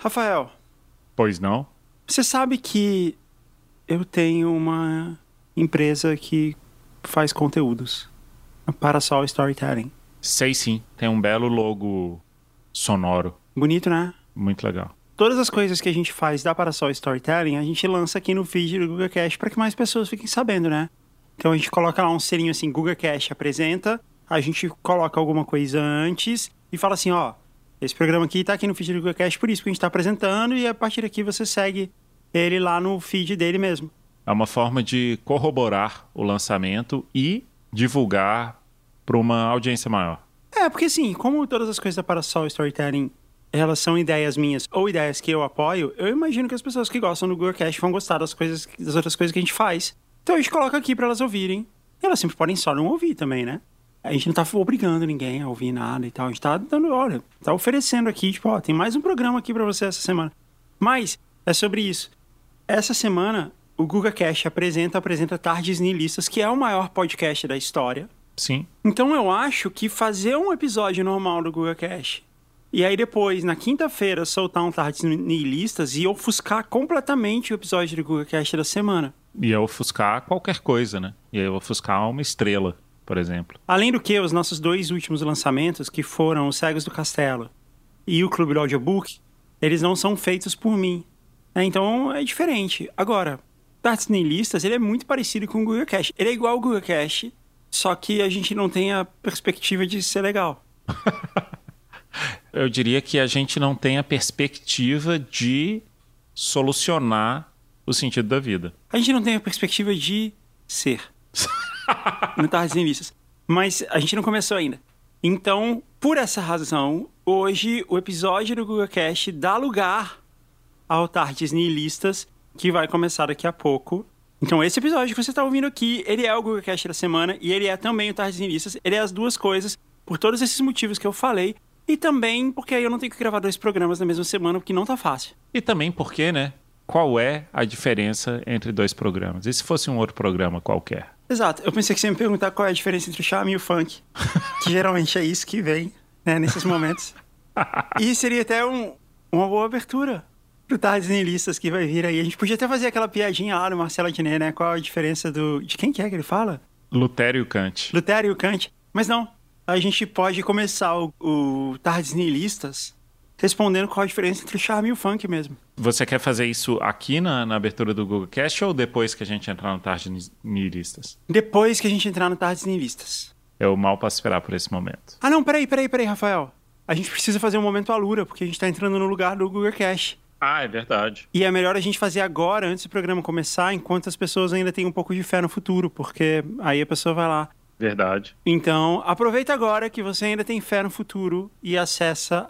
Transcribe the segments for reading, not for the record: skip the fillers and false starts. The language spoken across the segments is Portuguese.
Rafael, Pois não? você sabe que eu tenho uma empresa que faz conteúdos, a Parasol Storytelling. Sei sim, tem um belo logo sonoro. Bonito, né? Muito legal. Todas as coisas que a gente faz da Parasol Storytelling, a gente lança aqui no feed do GugaCast para que mais pessoas fiquem sabendo, né? Então a gente coloca lá um selinho assim, GugaCast apresenta, a gente coloca alguma coisa antes e fala assim, ó, esse programa aqui tá aqui no feed do GugaCast por isso que a gente tá apresentando e a partir daqui você segue ele lá no feed dele mesmo. É uma forma de corroborar o lançamento e divulgar para uma audiência maior. É, porque assim, como todas as coisas da Parasol Storytelling, elas são ideias minhas ou ideias que eu apoio, eu imagino que as pessoas que gostam do GugaCast vão gostar das outras coisas que a gente faz. Então a gente coloca aqui pra elas ouvirem. E elas sempre podem só não ouvir também, né? A gente não tá obrigando ninguém a ouvir nada e tal. A gente tá dando, olha, tá oferecendo aqui, tipo, ó, tem mais um programa aqui pra você essa semana. Mas é sobre isso. Essa semana, o GugaCast apresenta Tardes Nihilistas, que é o maior podcast da história. Sim. Então eu acho que fazer um episódio normal do GugaCast e aí depois, na quinta-feira, soltar um Tardes Nihilistas e ofuscar completamente o episódio do GugaCast da semana. E ofuscar qualquer coisa, né? E ofuscar uma estrela, por exemplo. Além do que, os nossos dois últimos lançamentos, que foram Os Cegos do Castelo e o Clube do Audiobook, eles não são feitos por mim. Então é diferente. Agora, Tardes Nihilistas, ele é muito parecido com o GugaCast. Ele é igual ao GugaCast, só que a gente não tem a perspectiva de ser legal. Eu diria que a gente não tem a perspectiva de solucionar o sentido da vida. A gente não tem a perspectiva de ser. No Tardes Nihilistas. Mas a gente não começou ainda. Então, por essa razão, hoje o episódio do GugaCast dá lugar ao Tardes Nihilistas, que vai começar daqui a pouco. Então, esse episódio que você está ouvindo aqui, ele é o GugaCast da semana e ele é também o Tardes Nihilistas. Ele é as duas coisas, por todos esses motivos que eu falei. E também porque aí eu não tenho que gravar 2 programas na mesma semana, porque não tá fácil. E também porque, né? Qual é a diferença entre 2 programas? E se fosse um outro programa qualquer? Exato. Eu pensei que você ia me perguntar qual é a diferença entre o charme e o funk. Que geralmente é isso que vem, né, nesses momentos. E seria até uma boa abertura pro Tardes Nihilistas que vai vir aí. A gente podia até fazer aquela piadinha lá do Marcelo Adnet, né? Qual a diferença de quem que é que ele fala? Lutério e Kant. Lutério e Kant. Mas não. A gente pode começar o Tardes Nihilistas respondendo qual a diferença entre o charme e o funk mesmo. Você quer fazer isso aqui na abertura do GugaCast ou depois que a gente entrar no Tardes Nihilistas? Depois que a gente entrar no Tardes Nihilistas. Eu mal posso esperar por esse momento. Ah, não, peraí, Rafael. A gente precisa fazer um momento Alura, porque a gente tá entrando no lugar do GugaCast. Ah, é verdade. E é melhor a gente fazer agora, antes do programa começar, enquanto as pessoas ainda têm um pouco de fé no futuro, porque aí a pessoa vai lá. Verdade. Então, aproveita agora que você ainda tem fé no futuro e acessa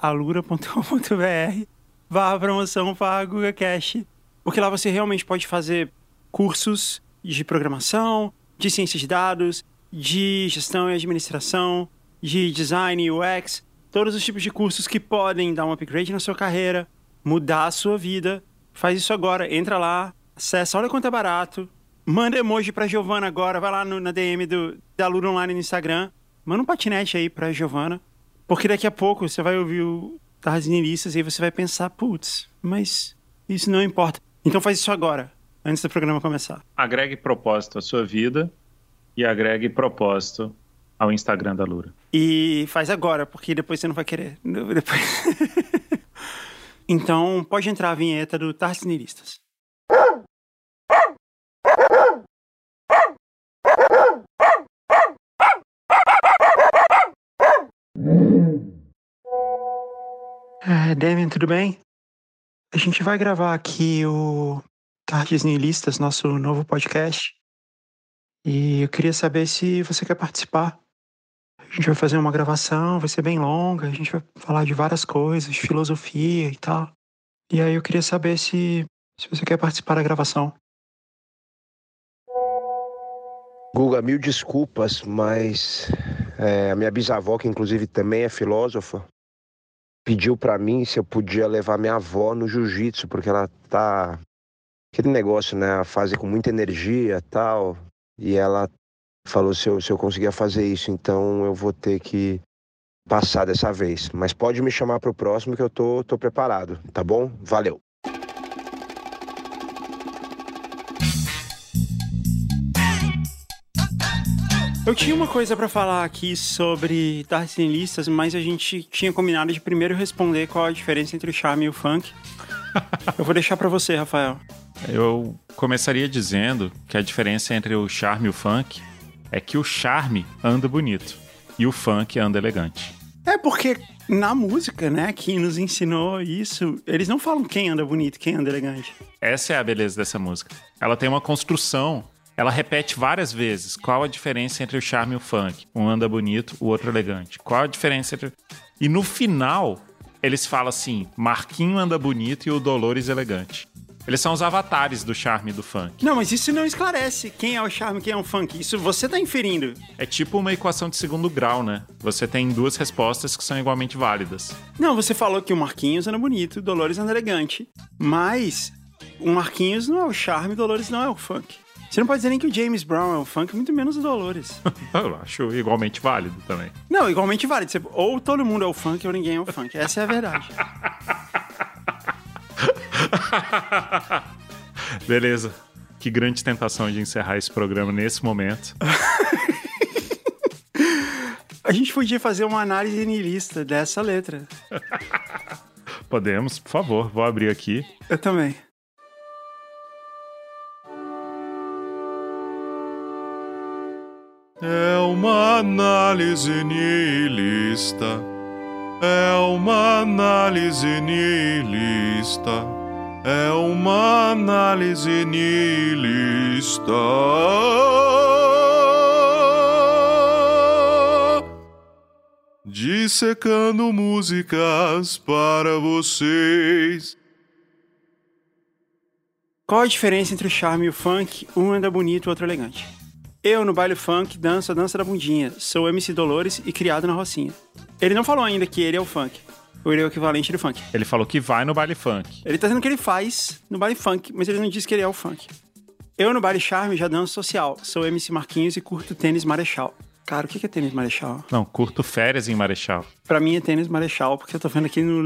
alura.com.br/promoção/GugaCast, porque lá você realmente pode fazer cursos de programação, de ciência de dados, de gestão e administração, de design e UX, todos os tipos de cursos que podem dar um upgrade na sua carreira, mudar a sua vida. Faz isso agora, entra lá, acessa, olha quanto é barato. Manda emoji pra Giovana agora, vai lá na DM da Alura Online no Instagram. Manda um patinete aí pra Giovana, porque daqui a pouco você vai ouvir o Tardes Nihilistas e aí você vai pensar, putz, mas isso não importa. Então faz isso agora, antes do programa começar. Agregue propósito à sua vida e agregue propósito ao Instagram da Alura. E faz agora, porque depois você não vai querer. Depois... Então pode entrar a vinheta do Tardes Nihilistas. Damian, tudo bem? A gente vai gravar aqui o Tardes Nihilistas, nosso novo podcast. E eu queria saber se você quer participar. A gente vai fazer uma gravação, vai ser bem longa, a gente vai falar de várias coisas, de filosofia e tal. E aí eu queria saber se você quer participar da gravação. Guga, mil desculpas, mas a minha bisavó, que inclusive também é filósofa, pediu pra mim se eu podia levar minha avó no jiu-jitsu, porque ela tá... Aquele negócio, né? A fase com muita energia e tal. E ela falou se eu conseguia fazer isso. Então eu vou ter que passar dessa vez. Mas pode me chamar pro próximo que eu tô preparado, tá bom? Valeu. Eu tinha uma coisa pra falar aqui sobre Darts em Listas, mas a gente tinha combinado de primeiro responder qual a diferença entre o charme e o funk. Eu vou deixar pra você, Rafael. Eu começaria dizendo que a diferença entre o charme e o funk é que o charme anda bonito e o funk anda elegante. É porque na música, né, que nos ensinou isso, eles não falam quem anda bonito, quem anda elegante. Essa é a beleza dessa música. Ela tem uma construção. Ela repete várias vezes qual a diferença entre o charme e o funk. Um anda bonito, o outro elegante. Qual a diferença entre... E no final, eles falam assim, Marquinho anda bonito e o Dolores elegante. Eles são os avatares do charme e do funk. Não, mas isso não esclarece quem é o charme e quem é o funk. Isso você tá inferindo. É tipo uma equação de segundo grau, né? Você tem duas respostas que são igualmente válidas. Não, você falou que o Marquinhos anda bonito, o Dolores anda elegante. Mas o Marquinhos não é o charme, o Dolores não é o funk. Você não pode dizer nem que o James Brown é o funk, muito menos o Dolores. Eu acho igualmente válido também. Não, igualmente válido. Ou todo mundo é o funk ou ninguém é o funk. Essa é a verdade. Beleza. Que grande tentação de encerrar esse programa nesse momento. A gente podia fazer uma análise niilista dessa letra. Podemos, por favor. Vou abrir aqui. Eu também. É uma análise nihilista. É uma análise nihilista. É uma análise nihilista. Dissecando músicas para vocês. Qual a diferença entre o charme e o funk? Um anda bonito, o outro elegante. Eu, no baile funk, danço a dança da bundinha. Sou MC Dolores e criado na Rocinha. Ele não falou ainda que ele é o funk. Ou ele é o equivalente do funk. Ele falou que vai no baile funk. Ele tá dizendo que ele faz no baile funk, mas ele não disse que ele é o funk. Eu, no baile charme, já danço social. Sou MC Marquinhos e curto tênis Marechal. Cara, o que é tênis Marechal? Não, curto férias em Marechal. Pra mim é tênis Marechal, porque eu tô vendo aqui no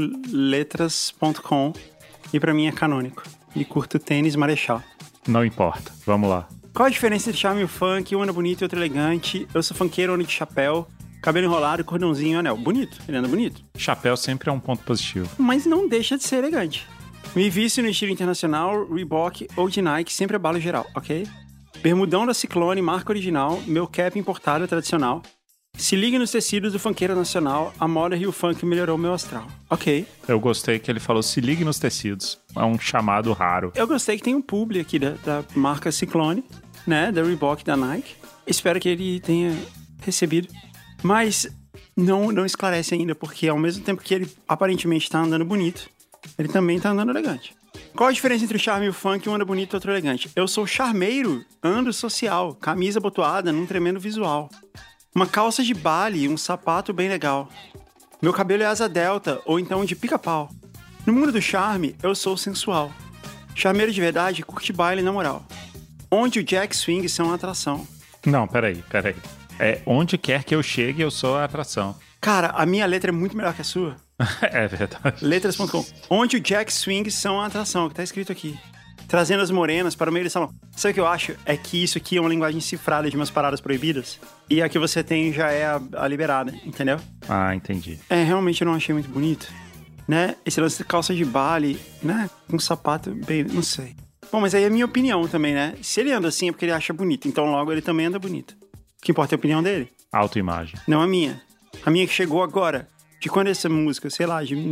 letras.com e pra mim é canônico. E curto tênis Marechal. Não importa, vamos lá. Qual a diferença entre charme e o funk? Um anda bonito e outro elegante. Eu sou funkeiro, ando de chapéu, cabelo enrolado, cordãozinho e anel. Bonito, ele anda bonito. Chapéu sempre é um ponto positivo. Mas não deixa de ser elegante. Me visto no estilo internacional, Reebok ou de Nike, sempre abalo geral, ok? Bermudão da Ciclone, marca original, meu cap importado tradicional. Se liga nos tecidos do funkeiro nacional, a moda Rio Funk melhorou meu astral. Ok. Eu gostei que ele falou se ligue nos tecidos. É um chamado raro. Eu gostei que tem um publi aqui da marca Ciclone, né? Da Reebok, da Nike. Espero que ele tenha recebido. Mas não esclarece ainda, porque ao mesmo tempo que ele aparentemente tá andando bonito, ele também tá andando elegante. Qual a diferença entre o charme e o funk? Um anda bonito e outro elegante. Eu sou charmeiro, ando social, camisa abotoada num tremendo visual. Uma calça de baile, um sapato bem legal. Meu cabelo é asa delta ou então de pica-pau. No mundo do charme, eu sou sensual. Charmeiro de verdade, curte baile na moral. Onde o jack swing são uma atração. Não, peraí. É onde quer que eu chegue, eu sou a atração. Cara, a minha letra é muito melhor que a sua. É verdade. Letras.com. Onde o jack swing são uma atração, que tá escrito aqui. Trazendo as morenas para o meio do salão. Sabe o que eu acho? É que isso aqui é uma linguagem cifrada de umas paradas proibidas. E a que você tem já é a liberada, entendeu? Ah, entendi. É, realmente eu não achei muito bonito. Né? Esse lance de calça de baile, né? Um sapato bem... não sei. Bom, mas aí é a minha opinião também, né? Se ele anda assim é porque ele acha bonito. Então logo ele também anda bonito. O que importa é a opinião dele. Autoimagem. Não a minha. A minha que chegou agora. De quando essa música, sei lá, de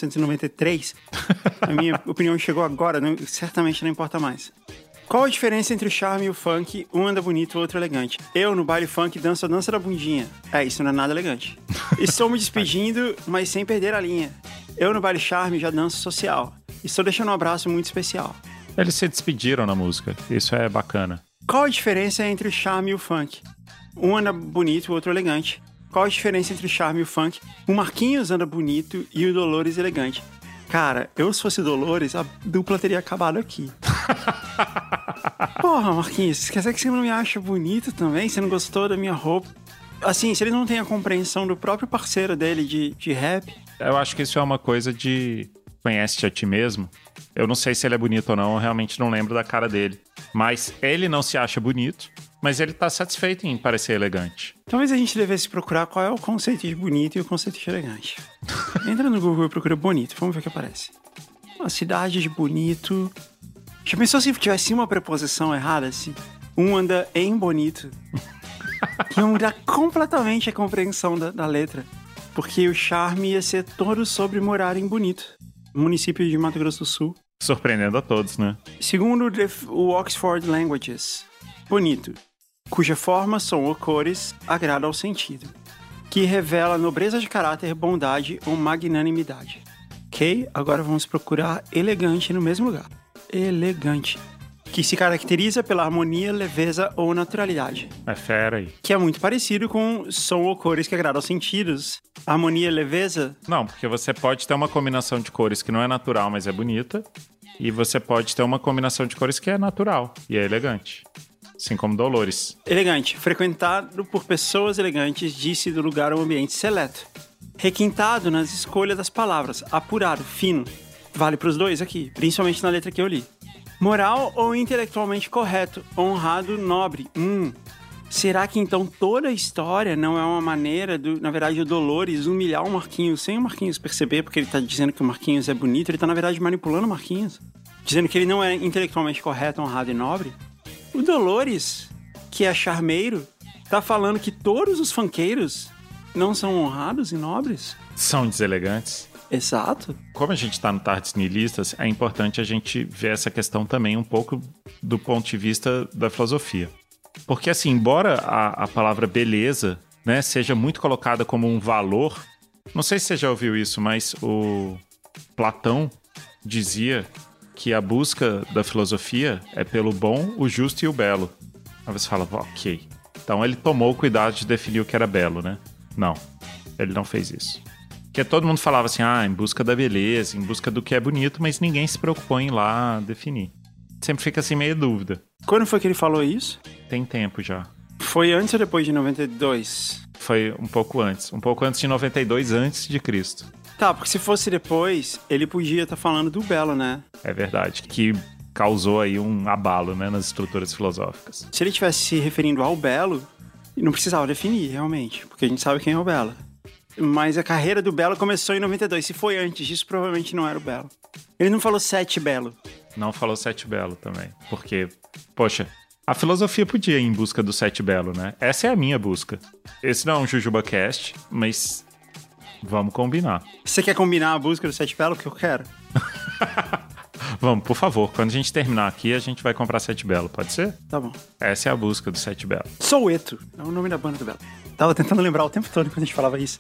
1993, a minha opinião chegou agora, certamente não importa mais. Qual a diferença entre o charme e o funk? Um anda bonito, o outro elegante. Eu, no baile funk, danço a dança da bundinha. Isso não é nada elegante. Estou me despedindo, mas sem perder a linha. Eu, no baile charme, já danço social. Estou deixando um abraço muito especial. Eles se despediram na música. Isso é bacana. Qual a diferença entre o charme e o funk? Um anda bonito, o outro elegante. Qual a diferença entre o charme e o funk? O Marquinhos anda bonito e o Dolores elegante. Cara, eu se fosse Dolores, a dupla teria acabado aqui. Porra, Marquinhos, quer dizer que você não me acha bonito também? Você não gostou da minha roupa? Assim, se ele não tem a compreensão do próprio parceiro dele de rap... Eu acho que isso é uma coisa de conhece-te a ti mesmo. Eu não sei se ele é bonito ou não, eu realmente não lembro da cara dele. Mas ele não se acha bonito, mas ele tá satisfeito em parecer elegante. Talvez a gente devesse procurar qual é o conceito de bonito e o conceito de elegante. Entra no Google e procura bonito, vamos ver o que aparece. Uma cidade de bonito... Já pensou se tivesse uma preposição errada, assim? Um anda em bonito. Ia mudar completamente a compreensão da letra. Porque o charme ia ser todo sobre morar em Bonito, município de Mato Grosso do Sul. Surpreendendo a todos, né? Segundo o Oxford Languages, bonito, cuja forma, som ou cores agrada ao sentido, que revela nobreza de caráter, bondade ou magnanimidade. Ok? Agora vamos procurar elegante no mesmo lugar. Elegante. Que se caracteriza pela harmonia, leveza ou naturalidade. É fera aí. Que é muito parecido com som ou cores que agradam aos sentidos. Harmonia, leveza... Não, porque você pode ter uma combinação de cores que não é natural, mas é bonita. E você pode ter uma combinação de cores que é natural e é elegante. Assim como Dolores. Elegante. Frequentado por pessoas elegantes, disse do lugar ou ambiente seleto. Requintado nas escolhas das palavras. Apurado, fino. Vale para os dois aqui, principalmente na letra que eu li. Moral ou intelectualmente correto, honrado, nobre. Será que então toda a história não é uma maneira, na verdade, o Dolores humilhar o Marquinhos sem o Marquinhos perceber, porque ele tá dizendo que o Marquinhos é bonito, ele tá, na verdade, manipulando o Marquinhos, dizendo que ele não é intelectualmente correto, honrado e nobre? O Dolores, que é charmeiro, tá falando que todos os funkeiros não são honrados e nobres? São deselegantes. Exato. Como a gente está no Tardes Nihilistas, é importante a gente ver essa questão também um pouco do ponto de vista da filosofia. Porque, assim, embora a palavra beleza, né, seja muito colocada como um valor, não sei se você já ouviu isso, mas o Platão dizia que a busca da filosofia é pelo bom, o justo e o belo. Aí você fala, ok. Então ele tomou o cuidado de definir o que era belo, né? Não, ele não fez isso. Porque todo mundo falava assim, em busca da beleza, em busca do que é bonito, mas ninguém se preocupou em ir lá definir. Sempre fica assim meio dúvida. Quando foi que ele falou isso? Tem tempo já. Foi antes ou depois de 92? Foi um pouco antes de 92 antes de Cristo. Tá, porque se fosse depois, ele podia estar falando do belo, né? É verdade, que causou aí um abalo, né, nas estruturas filosóficas. Se ele estivesse se referindo ao belo, não precisava definir, realmente, porque a gente sabe quem é o belo. Mas a carreira do Belo começou em 92. Se foi antes disso, provavelmente não era o Belo. Ele não falou Sete Belo. Não falou Sete Belo também. Porque, poxa, a filosofia podia ir em busca do Sete Belo, né? Essa é a minha busca. Esse não é um JujubaCast, mas vamos combinar. Você quer combinar a busca do Sete Belo? Que eu quero. Vamos, por favor. Quando a gente terminar aqui, a gente vai comprar Sete Belo, pode ser? Tá bom. Essa é a busca do Sete Belo. Soueto. É o nome da banda do Belo. Tava tentando lembrar o tempo todo quando a gente falava isso.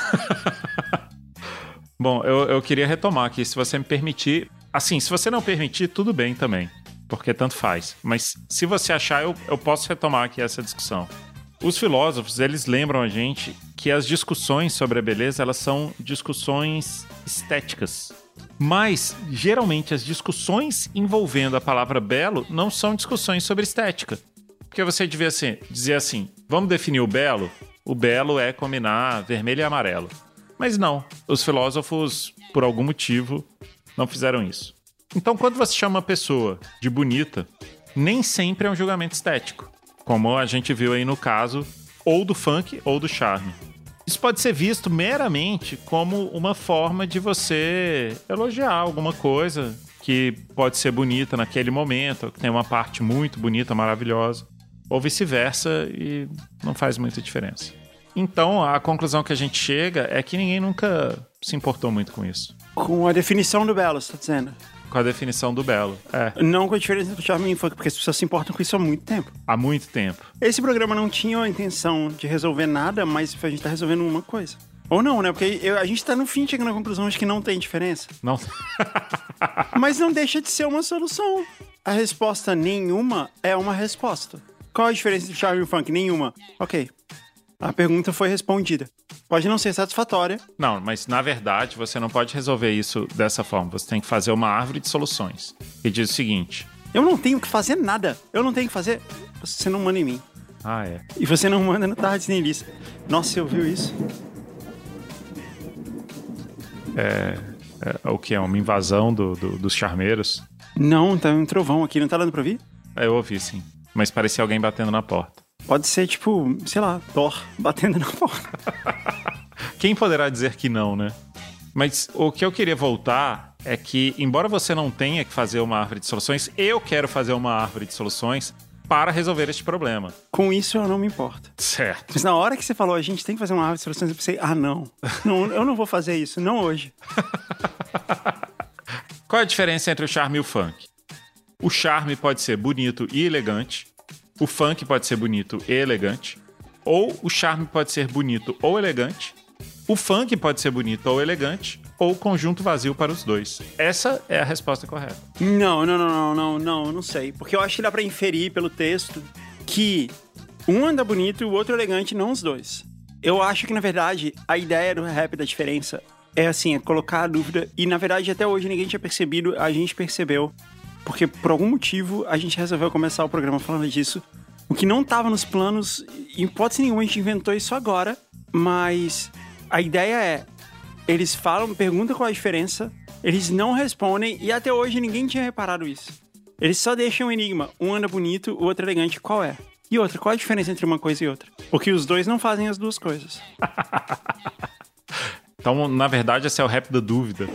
Bom, eu queria retomar aqui, se você me permitir. Assim, se você não permitir, tudo bem também, porque tanto faz. Mas se você achar, eu posso retomar aqui essa discussão. Os filósofos, eles lembram a gente que as discussões sobre a beleza, elas são discussões estéticas. Mas, geralmente, as discussões envolvendo a palavra belo não são discussões sobre estética. Porque você devia dizer assim, vamos definir o belo? O belo é combinar vermelho e amarelo. Mas não, os filósofos, por algum motivo, não fizeram isso. Então, quando você chama uma pessoa de bonita, nem sempre é um julgamento estético. Como a gente viu aí no caso, ou do funk ou do charme. Isso pode ser visto meramente como uma forma de você elogiar alguma coisa que pode ser bonita naquele momento, que tem uma parte muito bonita, maravilhosa. Ou vice-versa, e não faz muita diferença. Então, a conclusão que a gente chega é que ninguém nunca se importou muito com isso. Com a definição do belo, você tá dizendo? Com a definição do belo, Não com a diferença do charme e funk, porque as pessoas se importam com isso há muito tempo. Há muito tempo. Esse programa não tinha a intenção de resolver nada, mas a gente tá resolvendo uma coisa. Ou não, né? Porque a gente tá no fim chegando à conclusão de que não tem diferença. Não. Mas não deixa de ser uma solução. A resposta nenhuma é uma resposta. Qual a diferença entre charme e funk? Nenhuma. Ok. A pergunta foi respondida. Pode não ser satisfatória. Não, mas na verdade você não pode resolver isso dessa forma. Você tem que fazer uma árvore de soluções. E diz o seguinte... Eu não tenho que fazer nada. Eu não tenho que fazer... Você não manda em mim. Ah, é. E você não manda no Tarde Sem Lista. Nossa, você ouviu isso? O que é? Uma invasão dos charmeiros? Não, tá um trovão aqui. Não tá dando pra ouvir? Eu ouvi, sim. Mas parecia alguém batendo na porta. Pode ser, tipo, sei lá, Thor batendo na porta. Quem poderá dizer que não, né? Mas o que eu queria voltar é que, embora você não tenha que fazer uma árvore de soluções, eu quero fazer uma árvore de soluções para resolver este problema. Com isso eu não me importo. Certo. Mas na hora que você falou, a gente tem que fazer uma árvore de soluções, eu pensei, não, eu não vou fazer isso, não hoje. Qual é a diferença entre o charme e o funk? O charme pode ser bonito e elegante, o funk pode ser bonito e elegante, ou o charme pode ser bonito ou elegante, o funk pode ser bonito ou elegante, ou conjunto vazio para os dois. Essa é a resposta correta. Não sei. Porque eu acho que dá pra inferir pelo texto que um anda bonito e o outro elegante, não os dois. Eu acho que, na verdade, a ideia do rap da diferença é assim, é colocar a dúvida. E, na verdade, até hoje ninguém tinha percebido, a gente percebeu. Porque, por algum motivo, a gente resolveu começar o programa falando disso. O que não tava nos planos, em hipótese nenhuma, a gente inventou isso agora. Mas a ideia é, eles falam, perguntam qual é a diferença, eles não respondem, e até hoje ninguém tinha reparado isso. Eles só deixam o enigma. Um anda bonito, o outro elegante. Qual é? E outra, qual é a diferença entre uma coisa e outra? Porque os dois não fazem as duas coisas. Então, na verdade, esse é o rap da dúvida.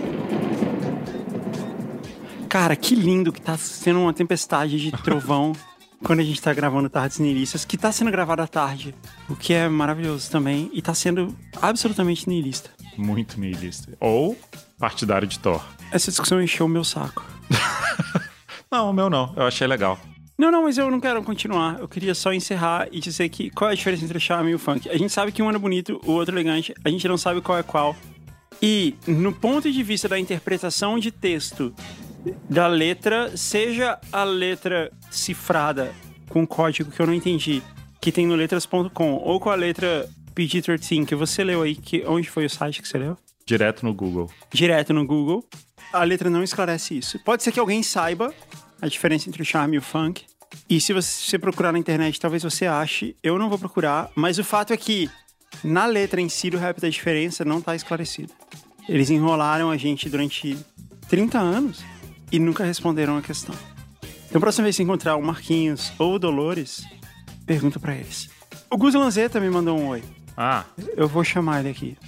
Cara, que lindo que tá sendo uma tempestade de trovão quando a gente tá gravando Tardes Nihilistas, que tá sendo gravado à tarde, o que é maravilhoso também, e tá sendo absolutamente nihilista. Muito nihilista. Ou partidário de Thor. Essa discussão encheu o meu saco. Não, o meu não. Eu achei legal. Não, mas eu não quero continuar. Eu queria só encerrar e dizer que qual é a diferença entre o charme e o funk. A gente sabe que um anda bonito, o outro elegante. A gente não sabe qual é qual. E, no ponto de vista da interpretação de texto da letra, seja a letra cifrada com código que eu não entendi, que tem no letras.com, ou com a letra PG-13 que você leu aí, onde foi o site que você leu? Direto no Google. Direto no Google. A letra não esclarece isso. Pode ser que alguém saiba a diferença entre o charme e o funk. E se você procurar na internet, talvez você ache. Eu não vou procurar. Mas o fato é que na letra em si do rap da diferença não tá esclarecido. Eles enrolaram a gente durante 30 anos e nunca responderam a questão. Então, próxima vez que encontrar o Marquinhos ou o Dolores, pergunta pra eles. O Gus Lanzetta me mandou um oi. Ah. Eu vou chamar ele aqui.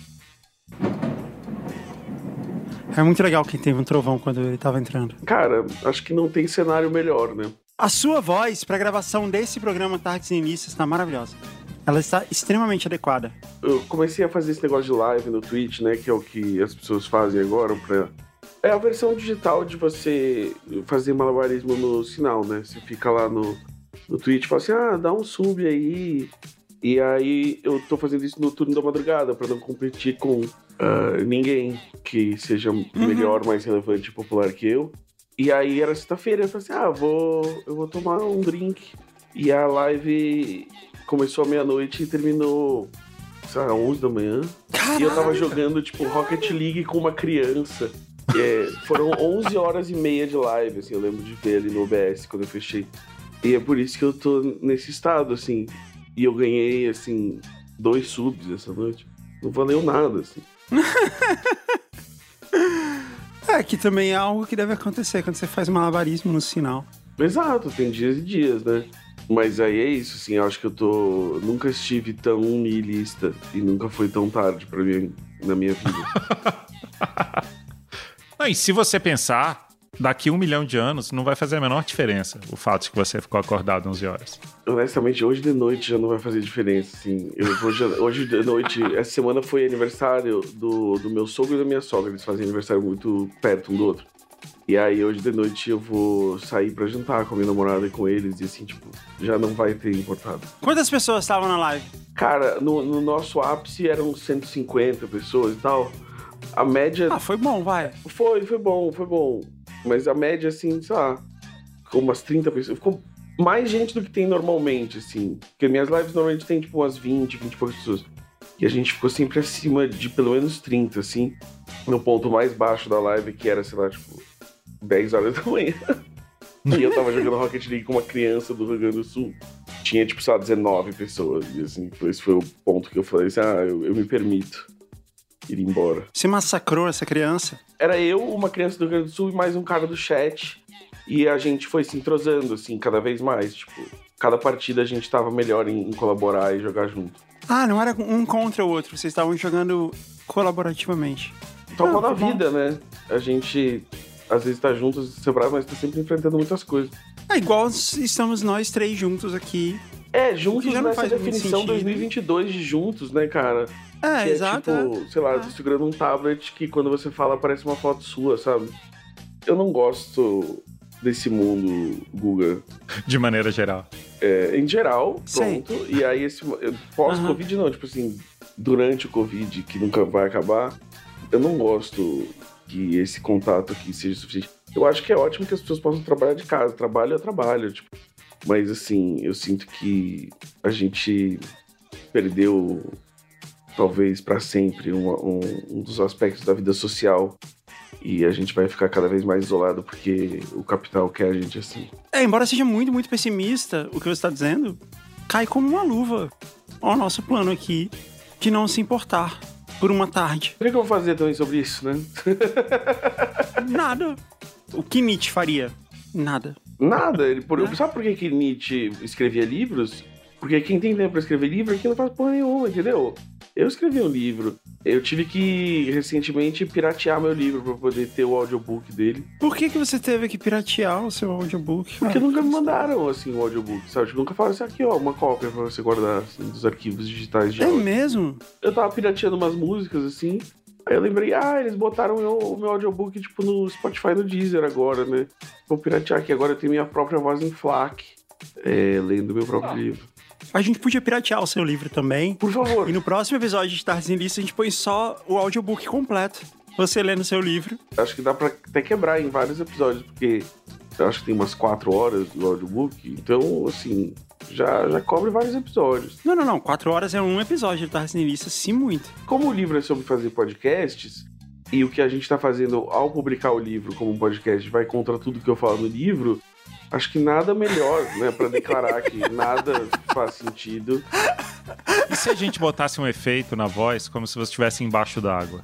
É muito legal que teve um trovão quando ele tava entrando. Cara, acho que não tem cenário melhor, né? A sua voz pra gravação desse programa Tardes Nihilistas está maravilhosa. Ela está extremamente adequada. Eu comecei a fazer esse negócio de live no Twitch, né? Que é o que as pessoas fazem agora pra... É a versão digital de você fazer malabarismo no sinal, né? Você fica lá no Twitch e fala assim, dá um sub aí. E aí eu tô fazendo isso no turno da madrugada pra não competir com ninguém que seja melhor, mais relevante e popular que eu. E aí era sexta-feira, eu falei assim, eu vou tomar um drink. E a live começou à meia-noite e terminou, sei lá, 11 da manhã. Caralho. E eu tava jogando, tipo, Rocket League com uma criança. Foram 11 horas e meia de live, assim, eu lembro de ver ali no OBS quando eu fechei. E é por isso que eu tô nesse estado, assim. E eu ganhei, assim, 2 subs essa noite. Não valeu nada, assim. Que também é algo que deve acontecer quando você faz malabarismo no sinal. Exato, tem dias e dias, né? Mas aí é isso, assim, eu acho que nunca estive tão nihilista e nunca foi tão tarde pra mim na minha vida. Não, e se você pensar, daqui 1 milhão de anos não vai fazer a menor diferença o fato de que você ficou acordado 11 horas. Honestamente, hoje de noite já não vai fazer diferença, assim. Hoje de noite, essa semana foi aniversário do meu sogro e da minha sogra. Eles fazem aniversário muito perto um do outro. E aí, hoje de noite, eu vou sair pra jantar com a minha namorada e com eles. E assim, tipo, já não vai ter importado. Quantas pessoas estavam na live? Cara, no nosso ápice eram 150 pessoas e tal. A média... foi bom, vai. Foi bom. Mas a média, assim, sei lá, ficou umas 30 pessoas. Ficou mais gente do que tem normalmente, assim. Porque minhas lives normalmente tem, tipo, umas 20 e poucas pessoas. E a gente ficou sempre acima de pelo menos 30, assim. No ponto mais baixo da live, que era, sei lá, tipo, 10 horas da manhã. E eu tava jogando Rocket League com uma criança do Rio Grande do Sul. tinha, tipo, sei lá, 19 pessoas. E, assim, esse foi o ponto que eu falei assim, eu me permito ir embora. Você massacrou essa criança? Era eu, uma criança do Rio Grande do Sul e mais um cara do chat. E a gente foi se entrosando, assim, cada vez mais. Tipo, cada partida a gente tava melhor em colaborar e jogar junto. Ah, não era um contra o outro, vocês estavam jogando colaborativamente. Tomou na vida, né? A gente, às vezes, tá juntos, separado, mas tá sempre enfrentando muitas coisas. É igual estamos nós 3 juntos aqui. Juntos já não nessa faz muito definição sentido. 2022 de juntos, né, cara? Que Exato. Tipo, sei lá, eu tô segurando um tablet que quando você fala parece uma foto sua, sabe? Eu não gosto desse mundo, Guga. De maneira geral. Em geral, Sei. pronto. E aí, pós-Covid, não. Tipo assim, durante o Covid, que nunca vai acabar, eu não gosto que esse contato aqui seja suficiente. Eu acho que é ótimo que as pessoas possam trabalhar de casa. Trabalho é trabalho, tipo. Mas, assim, eu sinto que a gente perdeu, talvez para sempre, um dos aspectos da vida social. E a gente vai ficar cada vez mais isolado porque o capital quer a gente assim. Embora seja muito, muito pessimista o que você está dizendo, cai como uma luva ao nosso plano aqui de não se importar por uma tarde. O que eu vou fazer também sobre isso, né? Nada. O que Nietzsche faria? Nada. Nada. Sabe por que Nietzsche escrevia livros? Porque quem tem tempo pra escrever livro aqui não faz porra nenhuma, entendeu? Eu escrevi um livro. Eu tive que, recentemente, piratear meu livro pra poder ter o audiobook dele. Por que você teve que piratear o seu audiobook? Porque nunca me mandaram, assim, o audiobook, sabe? Tipo, nunca falaram assim, aqui, ó, uma cópia pra você guardar, assim, dos arquivos digitais de É áudio. mesmo? Eu tava pirateando umas músicas, assim, aí eu lembrei, eles botaram o meu audiobook, tipo, no Spotify, no Deezer agora, né? Vou piratear aqui, agora eu tenho minha própria voz em FLAC, lendo meu próprio livro. A gente podia piratear o seu livro também. Por favor. E no próximo episódio de Tardes em Lista, a gente põe só o audiobook completo. Você lendo o seu livro. Acho que dá pra até quebrar em vários episódios, porque eu acho que tem umas 4 horas do audiobook, então, assim, já cobre vários episódios. Não. 4 horas é um episódio de Tardes em Lista, sim, muito. Como o livro é sobre fazer podcasts, e o que a gente tá fazendo ao publicar o livro como um podcast vai contra tudo que eu falo no livro, acho que nada melhor, né, pra declarar que nada faz sentido. E se a gente botasse um efeito na voz, como se você estivesse embaixo d'água?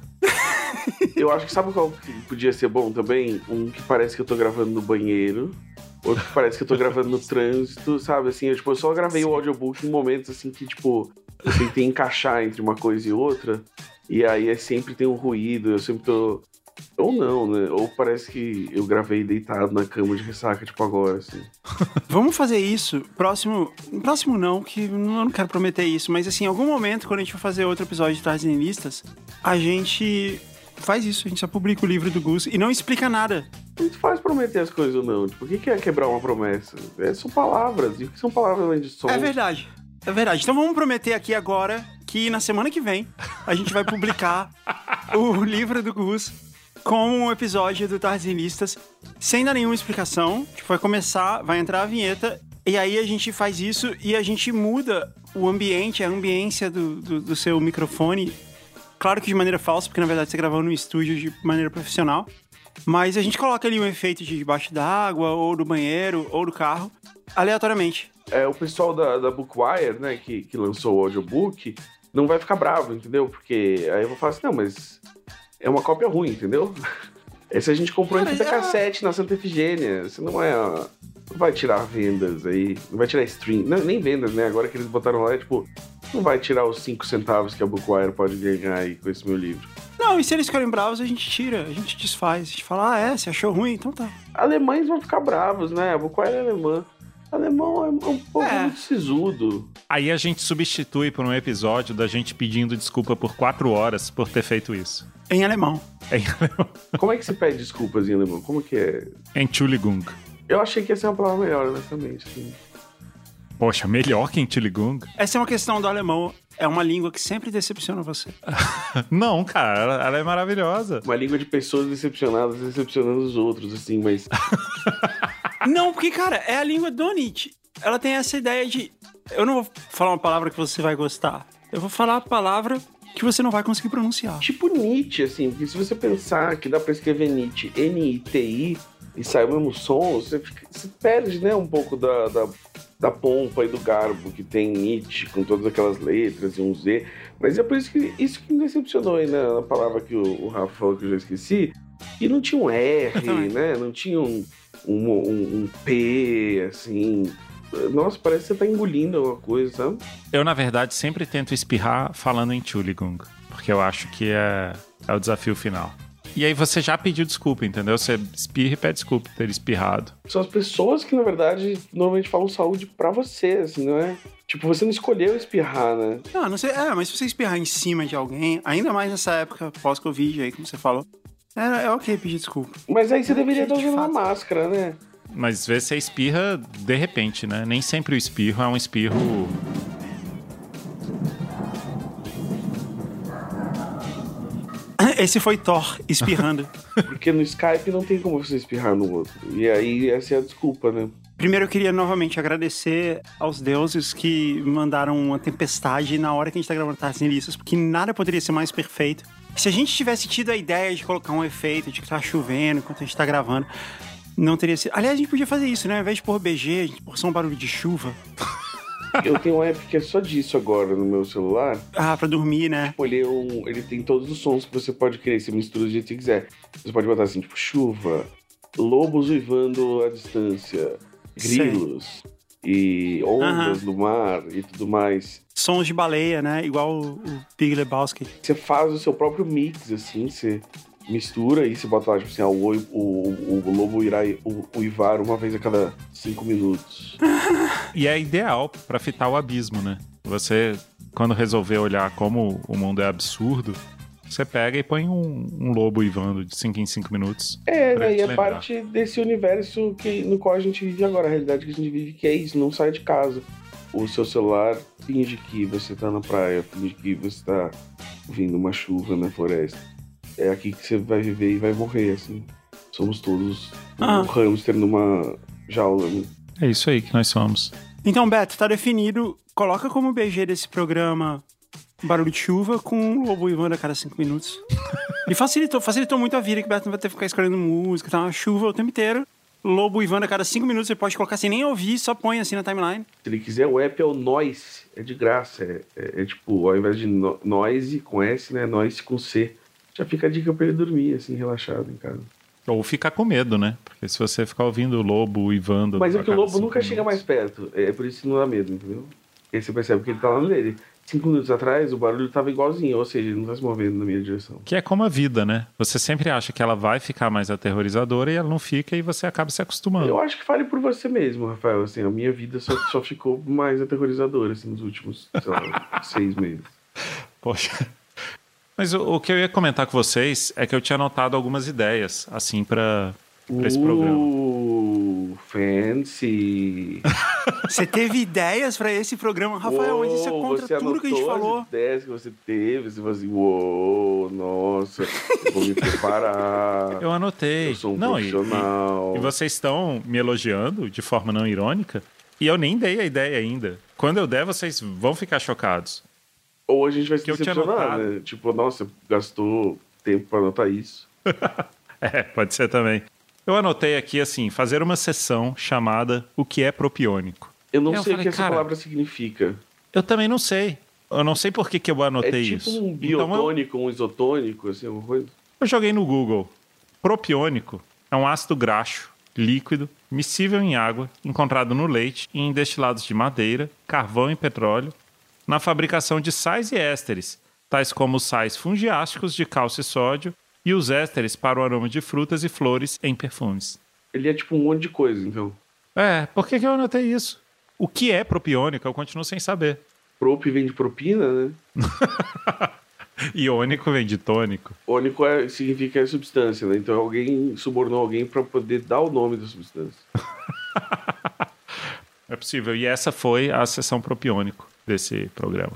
Eu acho que sabe qual que podia ser bom também? Um que parece que eu tô gravando no banheiro, outro que parece que eu tô gravando no trânsito, sabe? Assim, eu só gravei o audiobook em momentos assim que, tipo, eu tentei encaixar entre uma coisa e outra, e aí sempre tem um ruído, eu sempre tô... Ou não, né? Ou parece que eu gravei deitado na cama de ressaca, tipo agora, assim. Vamos fazer isso. Próximo não, que eu não quero prometer isso, mas assim, em algum momento, quando a gente for fazer outro episódio de Tardes em Listas, a gente faz isso, a gente só publica o livro do Gus e não explica nada. Não faz prometer as coisas ou não. Tipo, o que é quebrar uma promessa? São palavras. E o que são palavras além de som? É verdade. Então vamos prometer aqui agora que na semana que vem a gente vai publicar o livro do Gus com um episódio do Tardes em Listas, sem dar nenhuma explicação. Tipo, vai entrar a vinheta, e aí a gente faz isso e a gente muda o ambiente, a ambiência do seu microfone. Claro que de maneira falsa, porque na verdade você gravou no estúdio de maneira profissional. Mas a gente coloca ali um efeito de debaixo d'água, ou do banheiro, ou do carro, aleatoriamente. O pessoal da Bookwire, né, que lançou o audiobook, não vai ficar bravo, entendeu? Porque aí eu vou falar assim, não, mas é uma cópia ruim, entendeu? Essa a gente comprou em fita cassete na Santa Efigênia. Você não vai tirar vendas aí, não vai tirar stream, nem vendas, né? Agora que eles botaram lá, não vai tirar os 5 centavos que a Bookwire pode ganhar aí com esse meu livro. Não, e se eles ficarem bravos, a gente tira, a gente desfaz. A gente fala, você achou ruim? Então tá. Alemães vão ficar bravos, né? A Bookwire é alemã. Alemão é um povo muito sisudo. Aí a gente substitui por um episódio da gente pedindo desculpa por 4 horas por ter feito isso. Em alemão. Como é que se pede desculpas em alemão? Como que é? Entschuldigung. Eu achei que ia ser uma palavra melhor, honestamente. Assim. Poxa, melhor que Entschuldigung? Essa é uma questão do alemão. É uma língua que sempre decepciona você. Não, cara, ela é maravilhosa. Uma língua de pessoas decepcionadas, decepcionando os outros, assim, mas... Não, porque, cara, é a língua do Nietzsche. Ela tem essa ideia de... Eu não vou falar uma palavra que você vai gostar. Eu vou falar a palavra que você não vai conseguir pronunciar. Tipo Nietzsche, assim, porque se você pensar que dá pra escrever Nietzsche, N-I-T-I, e sai o mesmo som, você perde, né, um pouco da pompa e do garbo que tem Nietzsche, com todas aquelas letras e um Z. Mas é por isso que me decepcionou aí, né, na palavra que o Rafa falou que eu já esqueci, que não tinha um R, né, não tinha um P, assim. Nossa, parece que você tá engolindo alguma coisa, sabe? Eu, na verdade, sempre tento espirrar falando em Chuligung, porque eu acho que é o desafio final. E aí você já pediu desculpa, entendeu? Você espirra e pede desculpa por ter espirrado. São as pessoas que, na verdade, normalmente falam saúde pra você, assim, não é? Tipo, você não escolheu espirrar, né? Não sei. Mas se você espirrar em cima de alguém, ainda mais nessa época pós-Covid aí, como você falou, é ok pedir desculpa. Mas aí você deveria estar usando uma máscara, né? Mas às vezes você espirra de repente, né? Nem sempre o espirro é um espirro... Esse foi Thor espirrando. Porque no Skype não tem como você espirrar no outro. E aí essa é a desculpa, né? Primeiro eu queria novamente agradecer aos deuses que mandaram uma tempestade na hora que a gente tá gravando Tardes em Listas, porque nada poderia ser mais perfeito. Se a gente tivesse tido a ideia de colocar um efeito de que tá chovendo enquanto a gente tá gravando, não teria sido... Aliás, a gente podia fazer isso, né? Ao invés de pôr BG, a gente pôr só um barulho de chuva. Eu tenho um app que é só disso agora no meu celular. Pra dormir, né? Tipo, ele tem todos os sons que você pode querer, você mistura do jeito que você quiser. Você pode botar assim, tipo, chuva, lobos uivando à distância, grilos e ondas do mar e tudo mais. Sons de baleia, né? Igual o Big Lebowski. Você faz o seu próprio mix, assim, você mistura e você bota lá, tipo assim, o lobo irá uivar uma vez a cada 5 minutos. E é ideal pra fitar o abismo, né? Você, quando resolver olhar como o mundo é absurdo, você pega e põe um lobo uivando de 5 em 5 minutos. Né? E é parte desse universo no qual a gente vive agora. A realidade que a gente vive que é isso, não sai de casa. O seu celular finge que você tá na praia, finge que você tá ouvindo uma chuva na floresta. É aqui que você vai viver e vai morrer, assim. Somos todos um hamster numa jaula, né? É isso aí que nós somos. Então, Beto, tá definido. Coloca como BG desse programa barulho de chuva com um lobo uivando a cada 5 minutos. E facilitou muito a vida, que o Beto não vai ter que ficar escolhendo música, tá uma chuva o tempo inteiro. Lobo uivando a cada 5 minutos, você pode colocar sem nem ouvir, só põe assim na timeline. Se ele quiser, o app é o Noise, é de graça. É tipo, ao invés de Noise com S, né? Noise com C. Já fica a dica pra ele dormir, assim, relaxado em casa. Ou ficar com medo, né? Porque se você ficar ouvindo o lobo uivando... Mas é que o lobo nunca chega mais perto. É por isso que não dá medo, entendeu? E aí você percebe que ele tá lá nele. 5 minutos atrás, o barulho tava igualzinho. Ou seja, ele não tá se movendo na minha direção. Que é como a vida, né? Você sempre acha que ela vai ficar mais aterrorizadora e ela não fica e você acaba se acostumando. Eu acho que fale por você mesmo, Rafael. Assim, a minha vida só ficou mais aterrorizadora, assim, nos últimos, sei lá, 6 meses. Poxa... Mas o que eu ia comentar com vocês é que eu tinha anotado algumas ideias, assim, pra esse programa. Fancy! Você teve ideias pra esse programa? Rafael, mas isso é contra tudo que a gente falou. As ideias que você teve, você falou assim, nossa, eu vou me preparar. Eu anotei. Eu sou um profissional. E vocês estão me elogiando de forma não irônica, e eu nem dei a ideia ainda. Quando eu der, vocês vão ficar chocados. Ou a gente vai se decepcionar, né? Tipo, nossa, gastou tempo pra anotar isso. Pode ser também. Eu anotei aqui, assim, fazer uma sessão chamada O que é propiônico. Eu não sei o que essa palavra significa. Eu também não sei. Eu não sei por que eu anotei isso. É tipo um biotônico, um isotônico, assim, alguma coisa? Eu joguei no Google. Propiônico é um ácido graxo, líquido, miscível em água, encontrado no leite e em destilados de madeira, carvão e petróleo, na fabricação de sais e ésteres, tais como os sais fungiásticos de cálcio e sódio e os ésteres para o aroma de frutas e flores em perfumes. Ele é tipo um monte de coisa, então. Por que eu anotei isso? O que é propiônico eu continuo sem saber. Prop vem de propina, né? Iônico vem de tônico. Ônico significa substância, né? Então alguém subornou alguém para poder dar o nome da substância. É possível. E essa foi a sessão propiônico desse programa.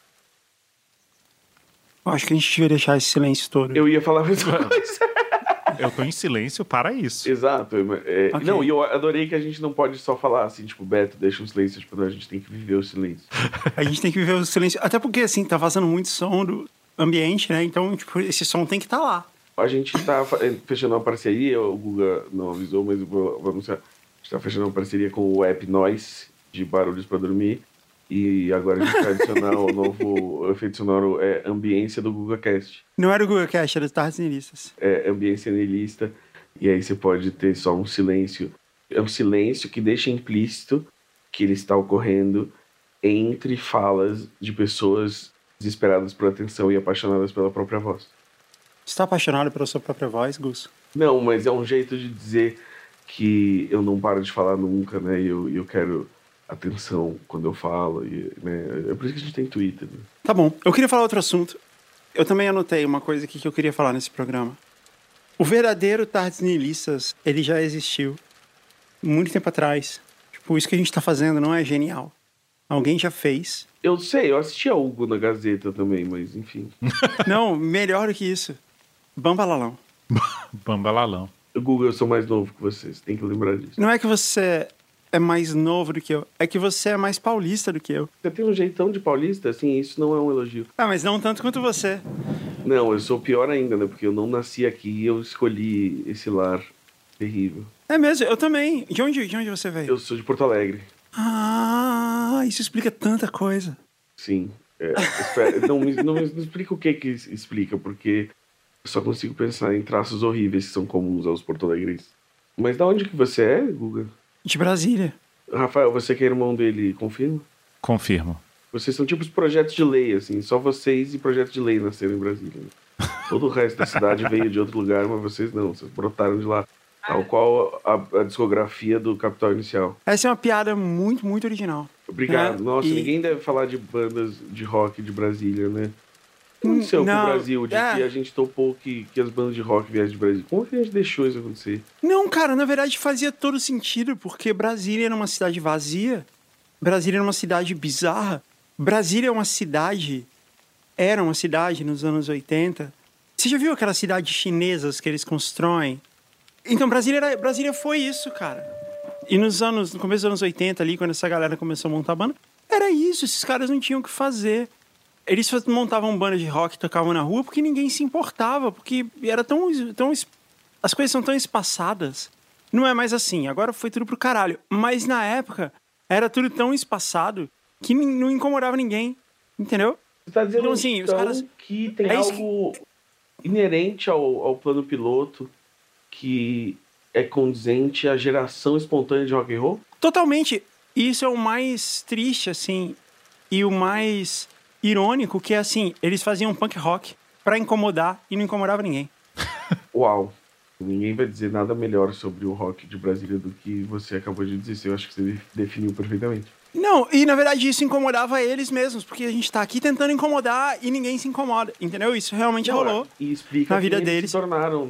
Eu acho que a gente devia deixar esse silêncio todo. Eu ia falar a mesma coisa. Eu tô em silêncio para isso. Exato. Ok. Não, e eu adorei que a gente não pode só falar assim, tipo, Beto, deixa um silêncio. Tipo, não, a gente tem que viver o silêncio. A gente tem que viver o silêncio. Até porque, assim, tá vazando muito som do ambiente, né? Então, tipo, esse som tem que estar lá. A gente tá fechando uma parceria, o Guga não avisou, mas eu vou anunciar. A gente tá fechando uma parceria com o app Noise, de barulhos pra dormir. E agora a gente vai adicionar o novo efeito sonoro, ambiência do GugaCast. Não era o Google Cast, era o Tardes Nihilistas. É ambiência nihilista. E aí você pode ter só um silêncio. É um silêncio que deixa implícito que ele está ocorrendo entre falas de pessoas desesperadas por atenção e apaixonadas pela própria voz. Você tá apaixonado pela sua própria voz, Gus? Não, mas é um jeito de dizer que eu não paro de falar nunca, né? E eu quero atenção quando eu falo, né? É por isso que a gente tem Twitter, né? Tá bom. Eu queria falar outro assunto. Eu também anotei uma coisa aqui que eu queria falar nesse programa. O verdadeiro Tardes Nihilistas, ele já existiu muito tempo atrás. Tipo, isso que a gente tá fazendo não é genial. Alguém já fez. Eu sei, eu assisti a Hugo na Gazeta também, mas enfim. Não, melhor do que isso. Bambalalão. Bambalalão. Google, eu sou mais novo que vocês, tem que lembrar disso. Não é que você é mais novo do que eu, é que você é mais paulista do que eu. Você tem um jeitão de paulista, assim, isso não é um elogio. Ah, mas não tanto quanto você. Não, eu sou pior ainda, né? Porque eu não nasci aqui e eu escolhi esse lar terrível. É mesmo, eu também. De onde você veio? Eu sou de Porto Alegre, Ah, isso explica tanta coisa. sim. Espera, não me explica o que explica, porque eu só consigo pensar em traços horríveis que são comuns aos porto-alegrenses. Mas da onde que você é, Guga? De Brasília. Rafael, você que é irmão dele, confirma? Confirmo. Vocês são tipo os projetos de lei, assim. Só vocês e projetos de lei nasceram em Brasília. Né? Todo o resto da cidade veio de outro lugar, mas vocês não. Vocês brotaram de lá. Tal qual a discografia do Capital Inicial. Essa é uma piada muito, muito original. Obrigado. É, Nossa, e- ninguém deve falar de bandas de rock de Brasília, né? O que aconteceu com o Não, Brasil? De que a gente topou que as bandas de rock viessem de Brasília. Como que a gente deixou isso acontecer? Não, cara, na verdade fazia todo sentido, porque Brasília era uma cidade vazia. Brasília era uma cidade bizarra. Brasília era uma cidade nos anos 80. Você já viu aquelas cidades chinesas que eles constroem? Então, Brasília foi isso, cara. E no começo dos anos 80 ali, quando essa galera começou a montar banda, era isso, esses caras não tinham o que fazer. Eles montavam banda de rock e tocavam na rua porque ninguém se importava, porque era as coisas são tão espaçadas. Não é mais assim, agora foi tudo pro caralho. Mas na época, era tudo tão espaçado que não incomodava ninguém, entendeu? Você tá dizendo Então, assim, os caras- que tem É isso algo inerente ao plano piloto que é condizente à geração espontânea de rock and roll? Totalmente. E isso é o mais triste, assim, e o mais irônico, que é assim, eles faziam punk rock pra incomodar e não incomodava ninguém. Uau! Ninguém vai dizer nada melhor sobre o rock de Brasília do que você acabou de dizer. Eu acho que você definiu perfeitamente. Não, e na verdade isso incomodava eles mesmos, porque a gente tá aqui tentando incomodar e ninguém se incomoda, entendeu? Isso realmente rolou. E explica na vida quem eles deles. se tornaram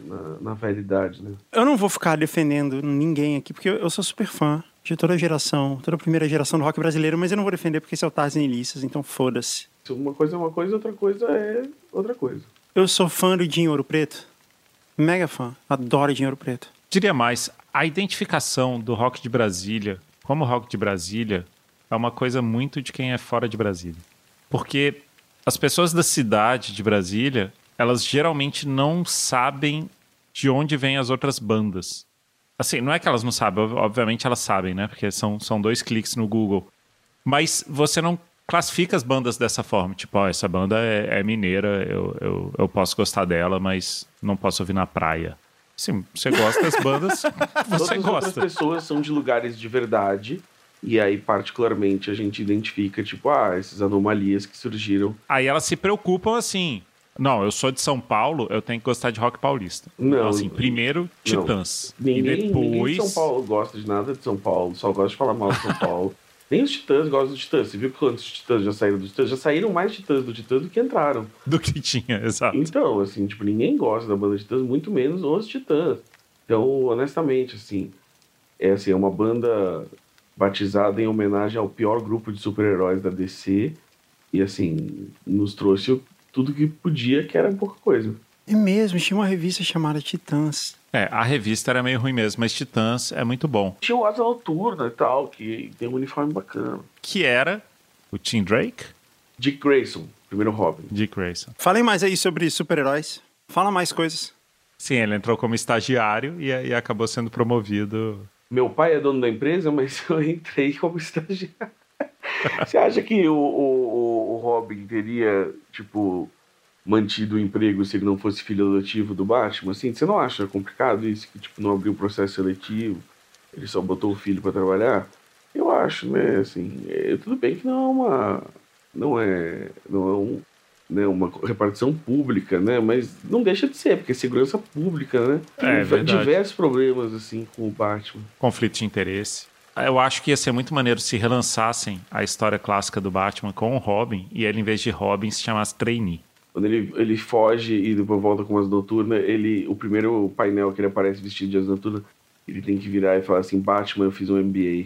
na velha idade, né? Eu não vou ficar defendendo ninguém aqui, porque eu sou super fã de toda a primeira geração do rock brasileiro, mas eu não vou defender porque esse é o Tardes Nihilistas, então foda-se. Uma coisa é uma coisa, outra coisa é outra coisa. Eu sou fã do Dinho Ouro Preto, mega fã, adoro Dinho Ouro Preto. Diria mais, a identificação do rock de Brasília como rock de Brasília é uma coisa muito de quem é fora de Brasília. Porque as pessoas da cidade de Brasília, elas geralmente não sabem de onde vêm as outras bandas. Assim, não é que elas não sabem, obviamente elas sabem, né? Porque são 2 cliques no Google. Mas você não classifica as bandas dessa forma. Tipo, ó, essa banda é mineira, eu posso gostar dela, mas não posso ouvir na praia. Sim, você gosta das bandas, você Todas as outras gosta. pessoas são de lugares de verdade. E aí, particularmente, a gente identifica, tipo, essas anomalias que surgiram. Aí elas se preocupam assim. Não, eu sou de São Paulo, eu tenho que gostar de rock paulista. Não. Então, assim, primeiro Titãs. Ninguém e depois. de São Paulo gosta de nada de São Paulo, só gosta de falar mal de São Paulo. Nem os Titãs gostam dos Titãs. Você viu que quantos Titãs já saíram dos Titãs? Já saíram mais Titãs do Titãs do que entraram. Do que tinha, exato. Então, assim, tipo, ninguém gosta da banda Titãs, muito menos os Titãs. Então, honestamente, assim, é uma banda batizada em homenagem ao pior grupo de super-heróis da DC. E, assim, nos trouxe tudo que podia, que era pouca coisa. É mesmo, tinha uma revista chamada Titãs. A revista era meio ruim mesmo, mas Titãs é muito bom. Tinha o Asa Noturna e tal, que tem um uniforme bacana. Que era o Tim Drake? Dick Grayson, primeiro Robin. Dick Grayson. Falem mais aí sobre super-heróis. Fala mais coisas. Sim, ele entrou como estagiário e acabou sendo promovido. Meu pai é dono da empresa, mas eu entrei como estagiário. Você acha que o Robin teria, tipo, mantido o emprego se ele não fosse filho adotivo do Batman? Assim, você não acha complicado isso? Que, tipo, não abriu o processo seletivo, ele só botou o filho pra trabalhar? Eu acho, né? Assim, tudo bem que não é uma repartição pública, né? Mas não deixa de ser, porque é segurança pública, né? Tem diversos problemas, assim, com o Batman. Conflito de interesse. Eu acho que ia ser muito maneiro se relançassem a história clássica do Batman com o Robin e ele, em vez de Robin, se chamasse Trainee. Quando ele foge e depois volta com Asa Noturna, o primeiro painel que ele aparece vestido de Asa Noturna, ele tem que virar e falar assim, Batman, eu fiz um MBA.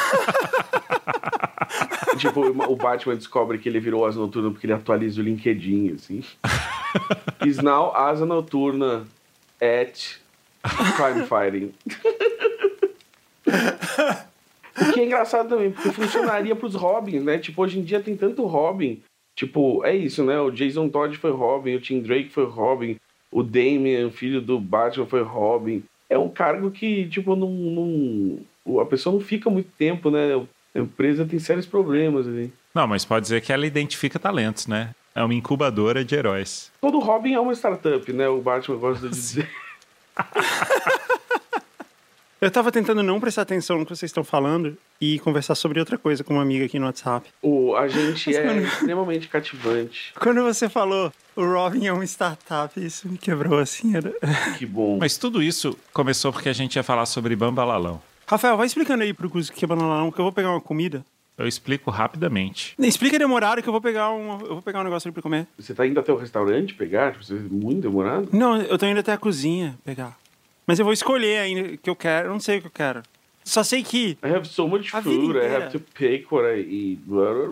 Tipo, o Batman descobre que ele virou Asa Noturna porque ele atualiza o LinkedIn, assim. Is now Asa Noturna at Crime Fighting. O que é engraçado também, porque funcionaria pros Robins, né? Tipo, hoje em dia tem tanto Robin. Tipo, é isso, né? O Jason Todd foi Robin, o Tim Drake foi Robin, o Damian, filho do Batman, foi Robin. É um cargo que, tipo, a pessoa não fica muito tempo, né? A empresa tem sérios problemas ali. Não, mas pode dizer que ela identifica talentos, né? É uma incubadora de heróis. Todo Robin é uma startup, né? O Batman gosta de dizer. Eu tava tentando não prestar atenção no que vocês estão falando e conversar sobre outra coisa com uma amiga aqui no WhatsApp. A gente é extremamente cativante. Quando você falou o Robin é uma startup, isso me quebrou assim. Que bom. Mas tudo isso começou porque a gente ia falar sobre Bambalalão. Rafael, vai explicando aí pro Gus o que é Bambalalão, que eu vou pegar uma comida. Eu explico rapidamente. Explica demorado que eu vou pegar um negócio ali pra comer. Você tá indo até o restaurante pegar? Você é muito demorado? Não, eu tô indo até a cozinha pegar. Mas eu vou escolher ainda o que eu quero. Eu não sei o que eu quero. Só sei que... I have so much food, I have to pick what I eat.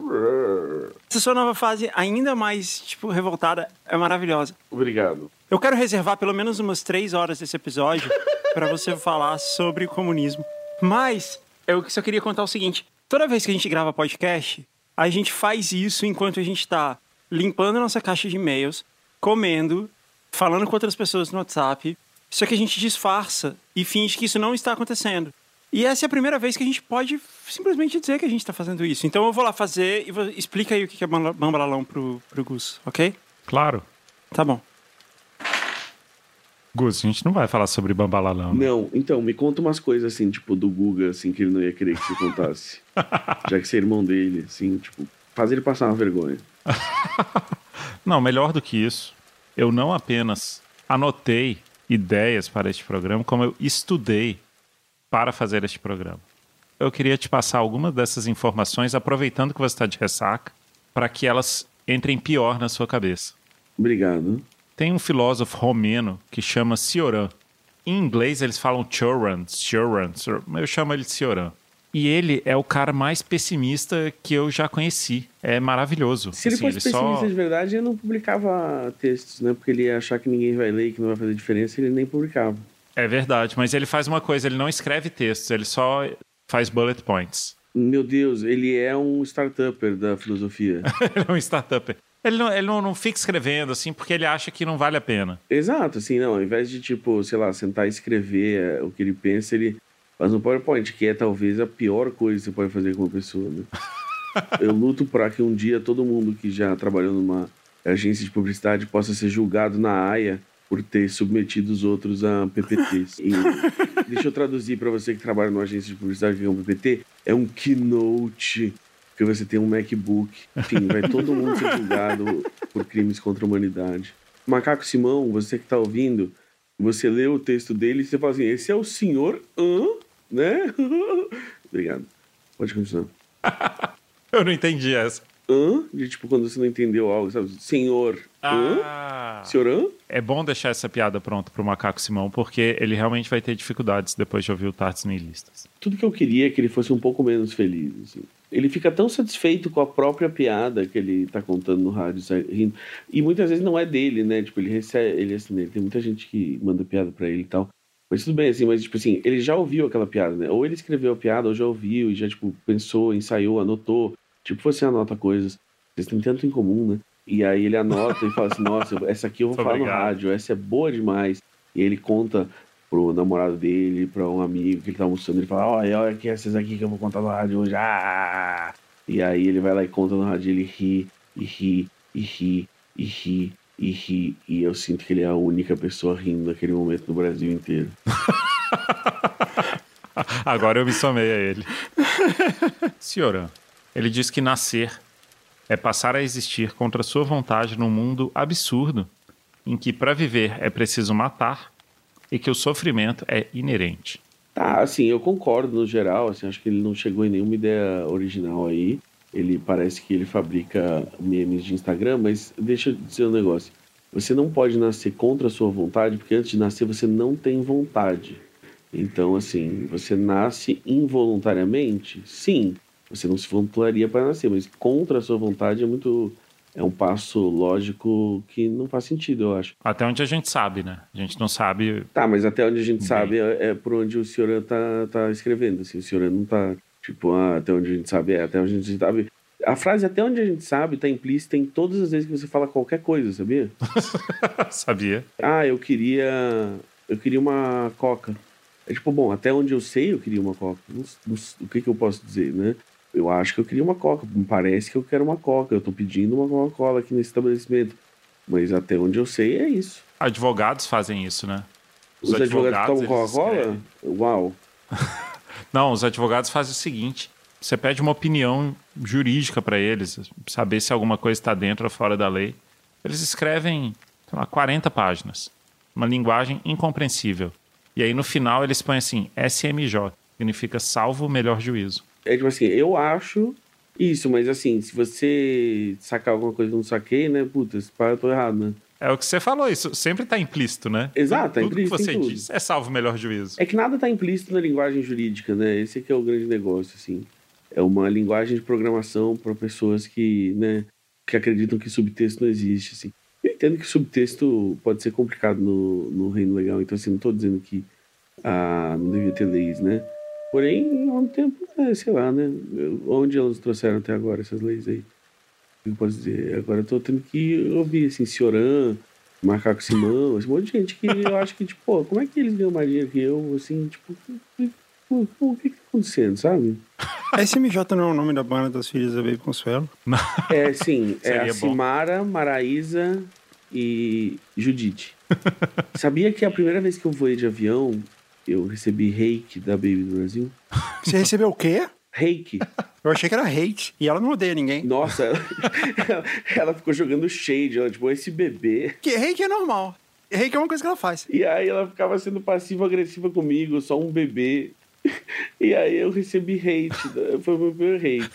Essa sua nova fase, ainda mais, tipo, revoltada, é maravilhosa. Obrigado. Eu quero reservar pelo menos umas 3 horas desse episódio pra você falar sobre o comunismo. Mas eu só queria contar o seguinte. Toda vez que a gente grava podcast, a gente faz isso enquanto a gente tá limpando a nossa caixa de e-mails, comendo, falando com outras pessoas no WhatsApp. Só que a gente disfarça e finge que isso não está acontecendo. E essa é a primeira vez que a gente pode simplesmente dizer que a gente está fazendo isso. Então eu vou lá fazer e explica aí o que é Bambalalão pro Gus, ok? Claro. Tá bom. Gus, a gente não vai falar sobre Bambalalão. Né? Não, então, me conta umas coisas assim, tipo, do Guga, assim, que ele não ia querer que você contasse. Já que você é irmão dele, assim, tipo, faz ele passar uma vergonha. Não, melhor do que isso. Eu não apenas anotei ideias para este programa, como eu estudei para fazer este programa. Eu queria te passar algumas dessas informações, aproveitando que você está de ressaca, para que elas entrem pior na sua cabeça. Obrigado. Tem um filósofo romeno que chama Cioran. Em inglês eles falam Cioran, mas eu chamo ele de Cioran. E ele é o cara mais pessimista que eu já conheci. É maravilhoso. Se ele fosse pessimista de verdade, ele não publicava textos, né? Porque ele ia achar que ninguém vai ler e que não vai fazer diferença, ele nem publicava. É verdade, mas ele faz uma coisa, ele não escreve textos, ele só faz bullet points. Meu Deus, ele é um startupper da filosofia. Ele é um startupper. Ele não fica escrevendo, assim, porque ele acha que não vale a pena. Exato, assim, não. Ao invés de, tipo, sei lá, sentar e escrever o que ele pensa, ele faz um PowerPoint, que é talvez a pior coisa que você pode fazer com uma pessoa, né? Eu luto para que um dia todo mundo que já trabalhou numa agência de publicidade possa ser julgado na AIA por ter submetido os outros a PPTs. E deixa eu traduzir para você que trabalha numa agência de publicidade que é um PPT. É um keynote, porque você tem um MacBook. Enfim, vai todo mundo ser julgado por crimes contra a humanidade. Macaco Simão, você que tá ouvindo, você lê o texto dele e você fala assim, esse é o senhor, né? Obrigado. Pode continuar. Eu não entendi essa. De tipo, quando você não entendeu algo, sabe? Senhor, senhor, É bom deixar essa piada pronta pro Macaco Simão, porque ele realmente vai ter dificuldades depois de ouvir o Tardes Nihilistas. Tudo que eu queria é que ele fosse um pouco menos feliz, assim. Ele fica tão satisfeito com a própria piada que ele tá contando no rádio, rindo. E muitas vezes não é dele, né? Tipo, ele recebe, assim, tem muita gente que manda piada pra ele e tal. Mas tudo bem, assim, mas tipo assim, ele já ouviu aquela piada, né? Ou ele escreveu a piada, ou já ouviu, e já, tipo, pensou, ensaiou, anotou. Tipo, você anota coisas. Vocês têm tanto em comum, né? E aí ele anota e fala assim, nossa, essa aqui eu vou falar no rádio, essa é boa demais. E ele conta pro namorado dele, pra um amigo que ele tá almoçando, ele fala, olha que essas aqui que eu vou contar no rádio hoje. Ah! E aí ele vai lá e conta no rádio, ele ri, e ri, e ri, e ri, e ri. E eu sinto que ele é a única pessoa rindo naquele momento no Brasil inteiro. Agora eu me somei a ele. Cioran, ele diz que nascer é passar a existir contra sua vontade num mundo absurdo, em que para viver é preciso matar e que o sofrimento é inerente. Tá, assim, eu concordo no geral, assim, acho que ele não chegou em nenhuma ideia original aí. Ele parece que ele fabrica memes de Instagram, mas deixa eu dizer um negócio. Você não pode nascer contra a sua vontade, porque antes de nascer você não tem vontade. Então, assim, você nasce involuntariamente? Sim, você não se voluntariaria para nascer, mas contra a sua vontade é um passo lógico que não faz sentido, eu acho. Até onde a gente sabe, né? A gente não sabe... Tá, mas até onde a gente sabe é por onde o Cioran tá escrevendo, assim. O Cioran não tá, tipo, até onde a gente sabe, até onde a gente sabe... A frase até onde a gente sabe tá implícita em todas as vezes que você fala qualquer coisa, sabia? Sabia. Ah, eu queria uma coca. É tipo, bom, até onde eu sei eu queria uma coca. O que eu posso dizer, né? Eu acho que eu queria uma coca. Me parece que eu quero uma coca. Eu tô pedindo uma Coca-Cola aqui nesse estabelecimento. Mas até onde eu sei é isso. Advogados fazem isso, né? Os advogados tomam Coca-Cola? escrevem. Uau. Não, os advogados fazem o seguinte. Você pede uma opinião jurídica para eles, saber se alguma coisa está dentro ou fora da lei. Eles escrevem, sei lá, 40 páginas. Uma linguagem incompreensível. E aí no final eles põem assim, SMJ. Significa salvo o melhor juízo. É tipo assim, eu acho isso, mas assim, se você sacar alguma coisa que eu não saquei, né? Puta, eu tô errado, né? É o que você falou, isso sempre tá implícito, né? Exato, tá tudo implícito que você em tudo. diz é salvo o melhor juízo. É que nada tá implícito na linguagem jurídica, né? Esse aqui é o grande negócio, assim. É uma linguagem de programação para pessoas que, né, que acreditam que subtexto não existe, assim. Eu entendo que subtexto pode ser complicado no reino legal, então assim, não tô dizendo que não devia ter leis, né? Porém, ao mesmo tempo, sei lá, né? Onde elas trouxeram até agora essas leis aí? O que eu posso dizer? Agora eu tô tendo que ouvir, assim, Cioran, Macaco Simão, esse monte de gente que eu acho que, tipo, pô, como é que eles ganham mais dinheiro que eu, assim, tipo, o que tá acontecendo, sabe? SMJ não é o nome da banda das filhas da Baby Consuelo? É, sim, é a Seria bom. Simara, Maraísa e Judite. Sabia que a primeira vez que eu voei de avião, eu recebi reiki da Baby do Brasil? Você recebeu o quê? Reiki. Eu achei que era hate. E ela não odeia ninguém. Nossa, ela ficou jogando shade, ela, tipo, esse bebê. Que hate é normal. Hate é uma coisa que ela faz. E aí ela ficava sendo passiva-agressiva comigo, só um bebê. E aí eu recebi hate, foi o meu primeiro hate.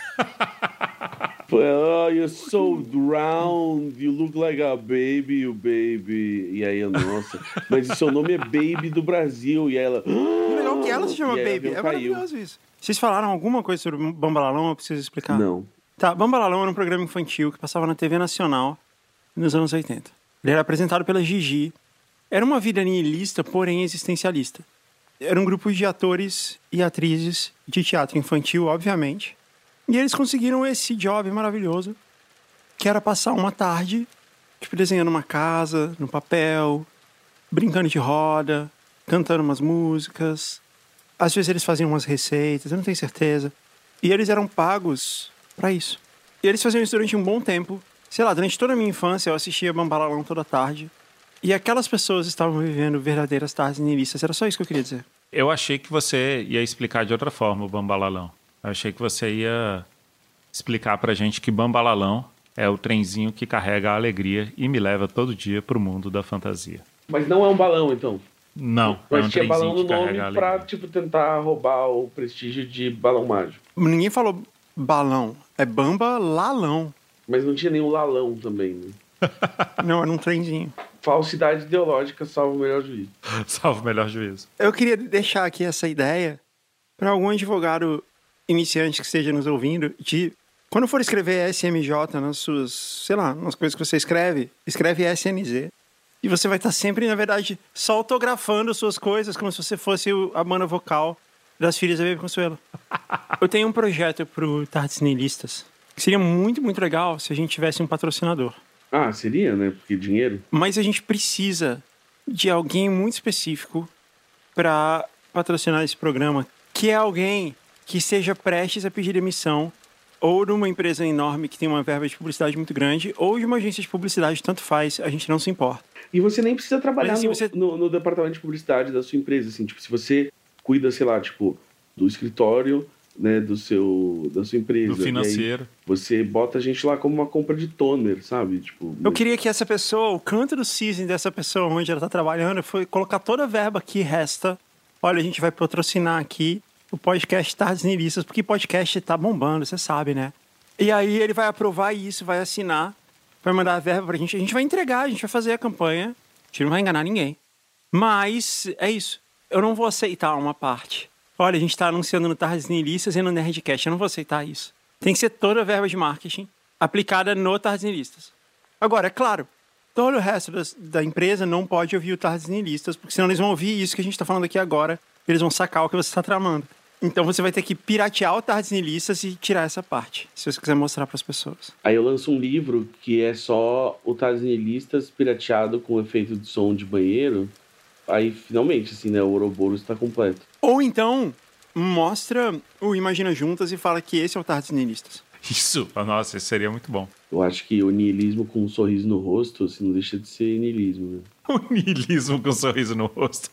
Foi, oh, you're so round, you look like a baby, you baby. E aí eu, nossa, mas o seu nome é Baby do Brasil. E aí ela... Que legal que ela se chama E aí Baby. ela É caiu. maravilhoso isso. Vocês falaram alguma coisa sobre Bambalalão? Eu preciso explicar. Não. Tá, Bambalalão era um programa infantil que passava na TV Nacional nos anos 80. Ele era apresentado pela Gigi. Era uma vida nihilista, porém existencialista. Era um grupo de atores e atrizes de teatro infantil, obviamente. E eles conseguiram esse job maravilhoso, que era passar uma tarde, tipo, desenhando uma casa, no papel, brincando de roda, cantando umas músicas. Às vezes eles faziam umas receitas, eu não tenho certeza. E eles eram pagos pra isso. E eles faziam isso durante um bom tempo. Sei lá, durante toda a minha infância eu assistia Bambalalão toda tarde. E aquelas pessoas estavam vivendo verdadeiras tardes nihilistas. Era só isso que eu queria dizer. Eu achei que você ia explicar de outra forma o Bambalalão. Eu achei que você ia explicar pra gente que Bambalalão é o trenzinho que carrega a alegria e me leva todo dia pro mundo da fantasia. Mas não é um balão, então? Não, Mas é um tinha balão trenzinho no que nome carrega a pra, alegria. tipo, tentar roubar o prestígio de balão mágico. Ninguém falou balão. É Bambalalão. Mas não tinha nenhum lalão também, né? Não, era um trenzinho. Falsidade ideológica salva o melhor juízo. Salvo o melhor juízo. Eu queria deixar aqui essa ideia para algum advogado iniciante que esteja nos ouvindo, de quando for escrever SMJ nas suas, sei lá, nas coisas que você escreve SNZ. E você vai estar sempre, na verdade, só autografando suas coisas como se você fosse a banda vocal das Filhas da Baby Consuelo. Eu tenho um projeto pro Tardes Nihilistas que seria muito, muito legal se a gente tivesse um patrocinador. Ah, seria, né? Porque dinheiro. Mas a gente precisa de alguém muito específico para patrocinar esse programa, que é alguém que esteja prestes a pedir demissão ou de uma empresa enorme que tem uma verba de publicidade muito grande, ou de uma agência de publicidade, tanto faz, a gente não se importa. E você nem precisa trabalhar Mas, assim, no departamento de publicidade da sua empresa, assim, tipo, se você cuida, sei lá, tipo, do escritório, né, da sua empresa. Do financeiro. Você bota a gente lá como uma compra de toner, sabe? Tipo, Eu queria que essa pessoa, o canto do cisne dessa pessoa onde ela está trabalhando, foi colocar toda a verba que resta. Olha, a gente vai patrocinar aqui o podcast Tardes Nihilistas, porque podcast tá bombando, você sabe, né? E aí ele vai aprovar isso, vai assinar, vai mandar a verba pra gente vai entregar, a gente vai fazer a campanha, a gente não vai enganar ninguém. Mas é isso, eu não vou aceitar uma parte. Olha, a gente tá anunciando no Tardes Nihilistas e no Nerdcast, eu não vou aceitar isso. Tem que ser toda a verba de marketing aplicada no Tardes Nihilistas. Agora, é claro, todo o resto da empresa não pode ouvir o Tardes Nihilistas, porque senão eles vão ouvir isso que a gente tá falando aqui agora, eles vão sacar o que você está tramando. Então você vai ter que piratear o Tardes Nihilistas e tirar essa parte, se você quiser mostrar para as pessoas. Aí eu lanço um livro que é só o Tardes Nihilistas pirateado com efeito de som de banheiro. Aí, finalmente, assim, né, o Ouroboros está completo. Ou então, mostra o Imagina Juntas e fala que esse é o Tardes Nihilistas. Isso, nossa, isso seria muito bom. Eu acho que o niilismo com um sorriso no rosto, assim, não deixa de ser niilismo, né? O niilismo com um sorriso no rosto.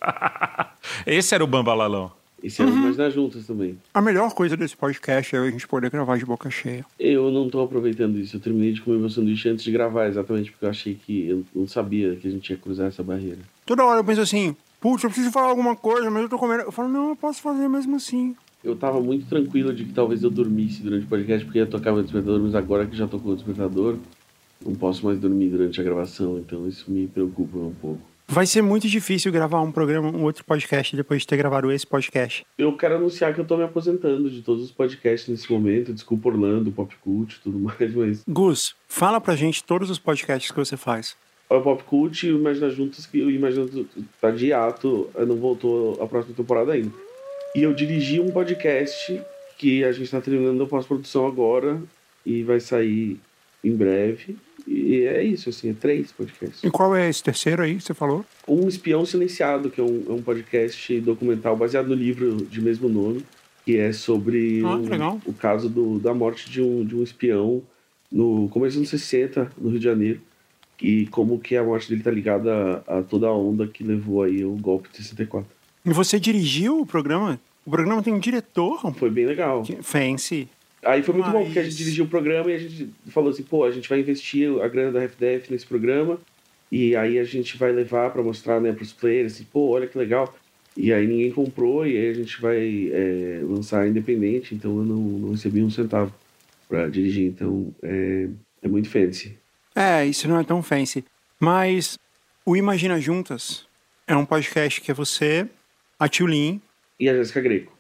Esse era o Bambalalão. Esse era o Imagina Juntas também. A melhor coisa desse podcast é a gente poder gravar de boca cheia. Eu não tô aproveitando isso. Eu terminei de comer meu sanduíche antes de gravar, exatamente porque eu achei que... Eu não sabia que a gente ia cruzar essa barreira. Toda hora eu penso assim, putz, eu preciso falar alguma coisa, mas eu tô comendo. Eu falo, não, eu posso fazer mesmo assim. Eu tava muito tranquilo de que talvez eu dormisse durante o podcast, porque ia tocar meu despertador, mas agora que já tocou o despertador, não posso mais dormir durante a gravação, então isso me preocupa um pouco. Vai ser muito difícil gravar um outro podcast depois de ter gravado esse podcast. Eu quero anunciar que eu tô me aposentando de todos os podcasts nesse momento. Desculpa Orlando, Pop Cult e tudo mais, mas... Gus, fala pra gente todos os podcasts que você faz. O Pop Cult e o Imagina Juntas, que o Imagina tá de hiato, não voltou a próxima temporada ainda. E eu dirigi um podcast que a gente tá terminando a pós-produção agora e vai sair em breve. E é isso, assim, é 3 podcasts. E qual é esse terceiro aí que você falou? Um Espião Silenciado, que é um podcast documental baseado no livro de mesmo nome, que é sobre o caso da morte de um espião no começo dos anos 60, no Rio de Janeiro, e como que a morte dele tá ligada a toda a onda que levou aí o golpe de 64. E você dirigiu o programa? O programa tem um diretor? Foi bem legal. Fancy. Aí foi muito bom, porque a gente dirigiu o programa e a gente falou assim, pô, a gente vai investir a grana da FDF nesse programa e aí a gente vai levar pra mostrar, né, pros players, assim, pô, olha que legal. E aí ninguém comprou e aí a gente vai lançar independente, então eu não recebi um centavo pra dirigir, então é muito fancy. Isso não é tão fancy. Mas o Imagina Juntas é um podcast que é você, a Tchulin e a Jéssica Greco.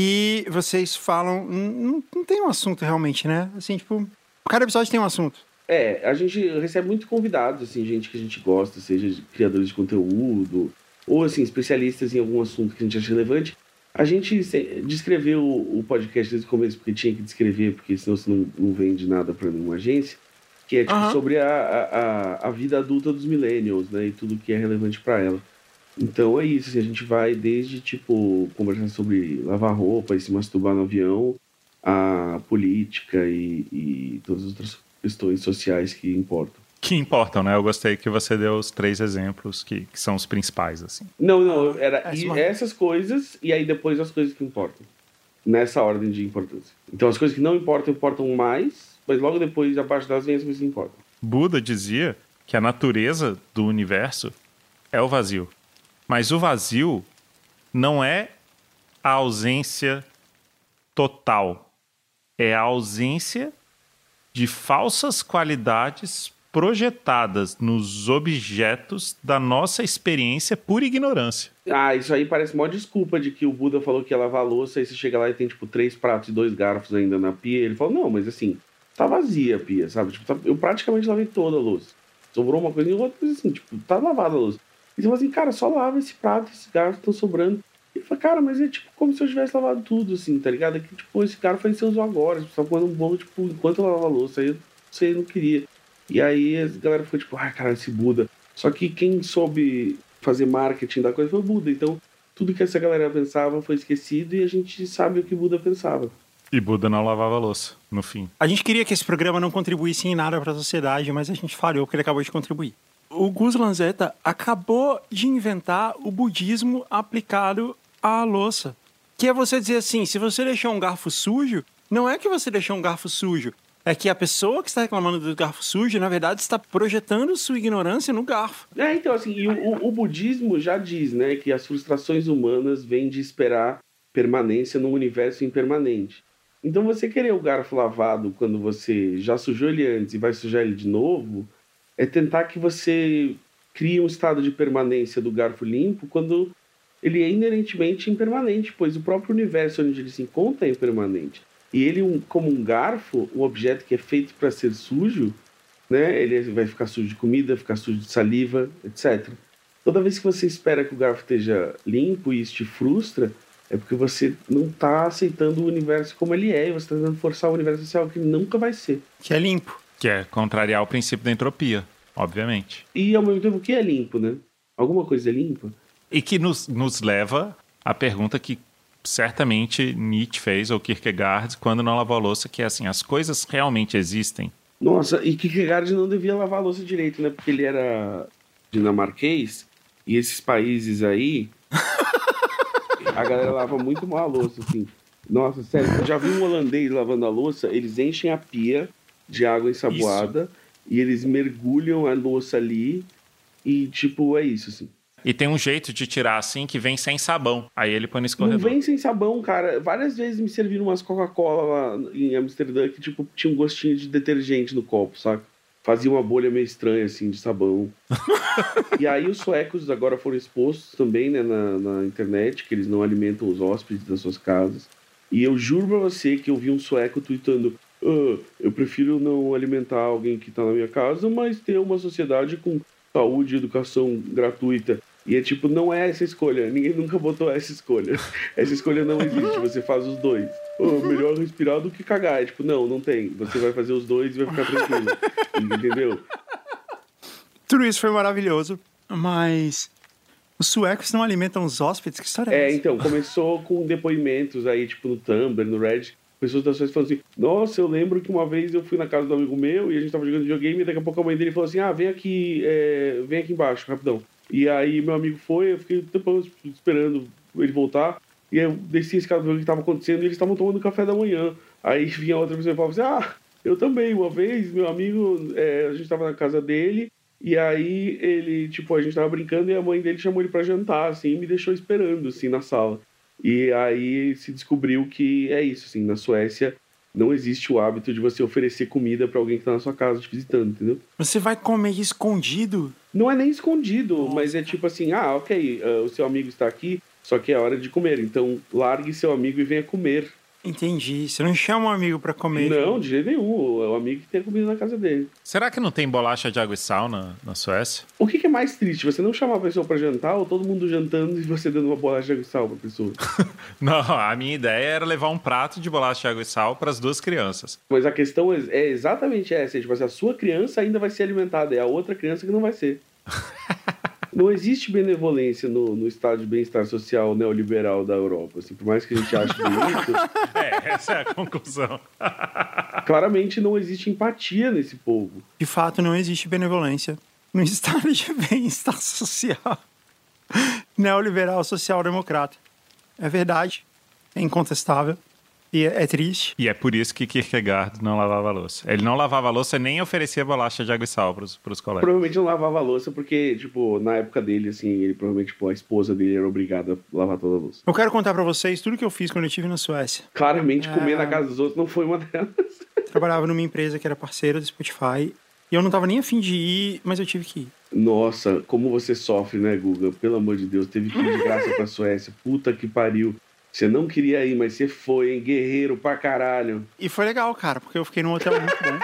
E vocês falam... Não tem um assunto realmente, né? Assim, tipo... Cada episódio tem um assunto. A gente recebe muito convidados, assim, gente que a gente gosta, seja criadores de conteúdo, ou, assim, especialistas em algum assunto que a gente acha relevante. A gente descreveu o podcast desde o começo, porque tinha que descrever, porque senão você não vende nada para nenhuma agência, que é, tipo, sobre a vida adulta dos millennials, né? E tudo que é relevante para ela. Então é isso, assim, a gente vai desde, tipo, conversar sobre lavar roupa e se masturbar no avião, a política e todas as outras questões sociais que importam. Que importam, né? Eu gostei que você deu os 3 exemplos que são os principais, assim. Não, era essas coisas e aí depois as coisas que importam. Nessa ordem de importância. Então as coisas que não importam, importam mais, mas logo depois, abaixo das vem as coisas que importam. Buda dizia que a natureza do universo é o vazio. Mas o vazio não é a ausência total. É a ausência de falsas qualidades projetadas nos objetos da nossa experiência por ignorância. Ah, isso aí parece mó desculpa de que o Buda falou que ia lavar a louça, aí você chega lá e tem, tipo, 3 pratos e 2 garfos ainda na pia. Ele falou, não, mas assim, tá vazia a pia, sabe? Tipo, eu praticamente lavei toda a louça. Sobrou uma coisa e outra, mas assim, tipo, tá lavada a louça. E você fala assim, cara, só lava esse prato, esses garfos estão sobrando. E ele fala, cara, mas é tipo como se eu tivesse lavado tudo, assim, tá ligado? É que, tipo, esse garfo aí você usou agora, você tá comendo um bolo, tipo, enquanto eu lavava a louça, aí você não queria. E aí a galera ficou tipo, ai, cara, esse Buda. Só que quem soube fazer marketing da coisa foi o Buda. Então, tudo que essa galera pensava foi esquecido e a gente sabe o que Buda pensava. E Buda não lavava a louça, no fim. A gente queria que esse programa não contribuísse em nada para a sociedade, mas a gente falhou porque ele acabou de contribuir. O Gus Lanzetta acabou de inventar o budismo aplicado à louça. Que é você dizer assim, se você deixou um garfo sujo, não é que você deixou um garfo sujo, é que a pessoa que está reclamando do garfo sujo, na verdade, está projetando sua ignorância no garfo. Então, assim, e o budismo já diz, né, que as frustrações humanas vêm de esperar permanência num universo impermanente. Então, você querer o garfo lavado quando você já sujou ele antes e vai sujar ele de novo, é tentar que você crie um estado de permanência do garfo limpo quando ele é inerentemente impermanente, pois o próprio universo onde ele se encontra é impermanente. E ele, como um garfo, um objeto que é feito para ser sujo, né? Ele vai ficar sujo de comida, ficar sujo de saliva, etc. Toda vez que você espera que o garfo esteja limpo e isso te frustra, é porque você não está aceitando o universo como ele é, e você está tentando forçar o universo a ser algo que nunca vai ser. Que é limpo. Que é contrariar o princípio da entropia, obviamente. E, ao mesmo tempo, o que é limpo, né? Alguma coisa é limpa? E que nos leva à pergunta que certamente Nietzsche fez, ou Kierkegaard, quando não lavou a louça, que é assim, as coisas realmente existem? Nossa, e Kierkegaard não devia lavar a louça direito, né? Porque ele era dinamarquês, e esses países aí, a galera lava muito mal a louça, assim. Nossa, sério, eu já vi um holandês lavando a louça, eles enchem a pia de água ensaboada, e eles mergulham a louça ali, e tipo, é isso, assim. E tem um jeito de tirar assim que vem sem sabão. Aí ele põe no escorredor. Não vem sem sabão, cara. Várias vezes me serviram umas Coca-Cola lá em Amsterdã que, tipo, tinha um gostinho de detergente no copo, saca? Fazia uma bolha meio estranha, assim, de sabão. E aí os suecos agora foram expostos também, né, na internet, que eles não alimentam os hóspedes das suas casas. E eu juro pra você que eu vi um sueco tweetando: eu prefiro não alimentar alguém que tá na minha casa, mas ter uma sociedade com saúde e educação gratuita. E é tipo, não é essa escolha. Ninguém nunca botou essa escolha. Essa escolha não existe. Você faz os dois. Melhor respirar do que cagar. É tipo, não tem. Você vai fazer os dois e vai ficar tranquilo. Entendeu? Tudo isso foi maravilhoso, mas os suecos não alimentam os hóspedes? Que história é essa? Então, começou com depoimentos aí, tipo, no Tumblr, no Reddit. Pessoas das suecas falando assim: nossa, eu lembro que uma vez eu fui na casa do amigo meu e a gente tava jogando videogame e daqui a pouco a mãe dele falou assim: vem aqui embaixo, rapidão. E aí meu amigo foi, eu fiquei um tempão esperando ele voltar. E eu desci a escada pra ver o que estava acontecendo e eles estavam tomando café da manhã. Aí vinha outra pessoa e falava assim: eu também, uma vez, meu amigo, a gente estava na casa dele. E aí ele, tipo, a gente tava brincando e a mãe dele chamou ele pra jantar, assim, e me deixou esperando, assim, na sala. E aí se descobriu que é isso, assim, na Suécia não existe o hábito de você oferecer comida pra alguém que tá na sua casa te visitando, entendeu? Você vai comer escondido? Não é nem escondido, mas é tipo assim, ok, o seu amigo está aqui, só que é hora de comer, então largue seu amigo e venha comer. Entendi. Você não chama um amigo pra comer? Não, de jeito nenhum. É o amigo que tem comida na casa dele. Será que não tem bolacha de água e sal na Suécia? O que é mais triste? Você não chamar a pessoa pra jantar ou todo mundo jantando e você dando uma bolacha de água e sal pra pessoa? Não, a minha ideia era levar um prato de bolacha de água e sal para as duas crianças. Mas a questão é exatamente essa. Tipo assim, a sua criança ainda vai ser alimentada, é a outra criança que não vai ser. Não existe benevolência no estado de bem-estar social neoliberal da Europa. Assim, por mais que a gente ache bonito... Essa é a conclusão. Claramente não existe empatia nesse povo. De fato, não existe benevolência no estado de bem-estar social neoliberal social-democrata. É verdade. É incontestável. E é triste. E é por isso que Kierkegaard não lavava a louça. Ele não lavava a louça nem oferecia bolacha de água e sal pros colegas. Provavelmente não lavava a louça porque, tipo, na época dele, assim, ele provavelmente, tipo, a esposa dele era obrigada a lavar toda a louça. Eu quero contar pra vocês tudo que eu fiz quando eu estive na Suécia. Claramente, comer na casa dos outros não foi uma delas. Trabalhava numa empresa que era parceira do Spotify E eu não tava nem afim de ir, mas eu tive que ir. Nossa, como você sofre, né, Guga? Pelo amor de Deus, teve que ir de graça pra Suécia. Puta que pariu. Você não queria ir, mas você foi, hein? Guerreiro pra caralho. E foi legal, cara, porque eu fiquei num hotel muito bom.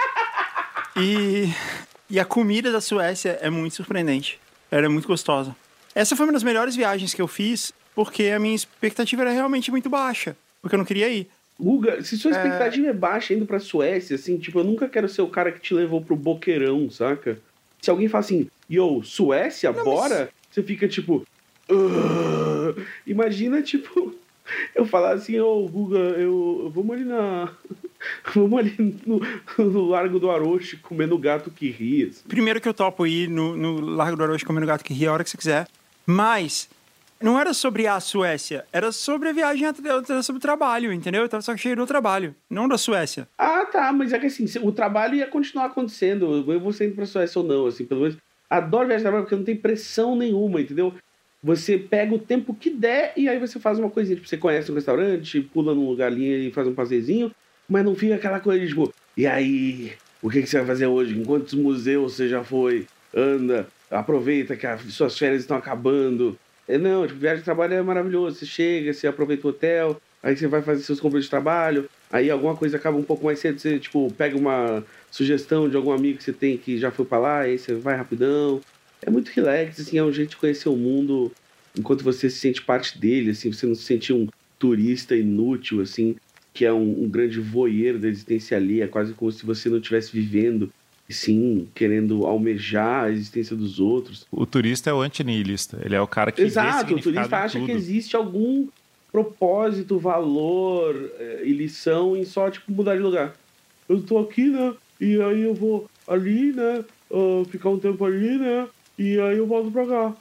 E a comida da Suécia é muito surpreendente. Ela é muito gostosa. Essa foi uma das melhores viagens que eu fiz, porque a minha expectativa era realmente muito baixa. Porque eu não queria ir. Guga, se sua expectativa é baixa indo pra Suécia, assim, tipo, eu nunca quero ser o cara que te levou pro boqueirão, saca? Se alguém fala assim, yo, Suécia, não, bora? Mas... Você fica tipo... Imagina, tipo... Eu falar assim, Guga, vamos ali vamos ali no Largo do Aroche comendo gato que ri. Assim. Primeiro que eu topo ir no Largo do Aroche comendo gato que ri a hora que você quiser. Mas não era sobre a Suécia, era sobre a viagem, era sobre o trabalho, entendeu? Eu tava só cheio do trabalho, não da Suécia. Ah, tá, mas é que assim, o trabalho ia continuar acontecendo. Eu vou indo pra Suécia ou não, assim, pelo menos. Adoro viajar de trabalho porque não tem pressão nenhuma, entendeu? Você pega o tempo que der e aí você faz uma coisinha. Tipo, você conhece um restaurante, pula num lugar ali e faz um passeiozinho, mas não fica aquela coisa de tipo, e aí, o que você vai fazer hoje? Em quantos museus você já foi? Anda, aproveita que as suas férias estão acabando. Não, tipo, viagem de trabalho é maravilhoso. Você chega, você aproveita o hotel, aí você vai fazer seus compras de trabalho, aí alguma coisa acaba um pouco mais cedo, você, tipo, pega uma sugestão de algum amigo que você tem que já foi pra lá, aí você vai rapidão. É muito relax, assim, é um jeito de conhecer o mundo enquanto você se sente parte dele, assim, você não se sente um turista inútil, assim, que é um grande voyeur da existência ali, é quase como se você não estivesse vivendo, sim, querendo almejar a existência dos outros. O turista é o antinihilista, ele é o cara que Exato, o turista acha que existe algum propósito, valor e lição em só, tipo, mudar de lugar. Eu tô aqui, né, e aí eu vou ali, né, ficar um tempo ali, né, e aí eu volto pra cá.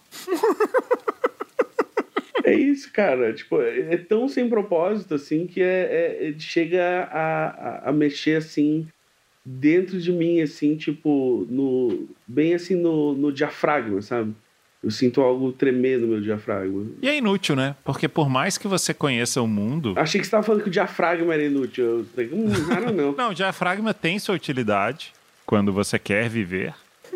É isso, cara. Tipo, é tão sem propósito, assim, que chega a mexer, assim, dentro de mim, assim, tipo, bem assim no diafragma, sabe? Eu sinto algo tremer no meu diafragma. E é inútil, né? Porque por mais que você conheça o mundo... Achei que você estava falando que o diafragma era inútil. Eu falei, não. Não, o diafragma tem sua utilidade quando você quer viver.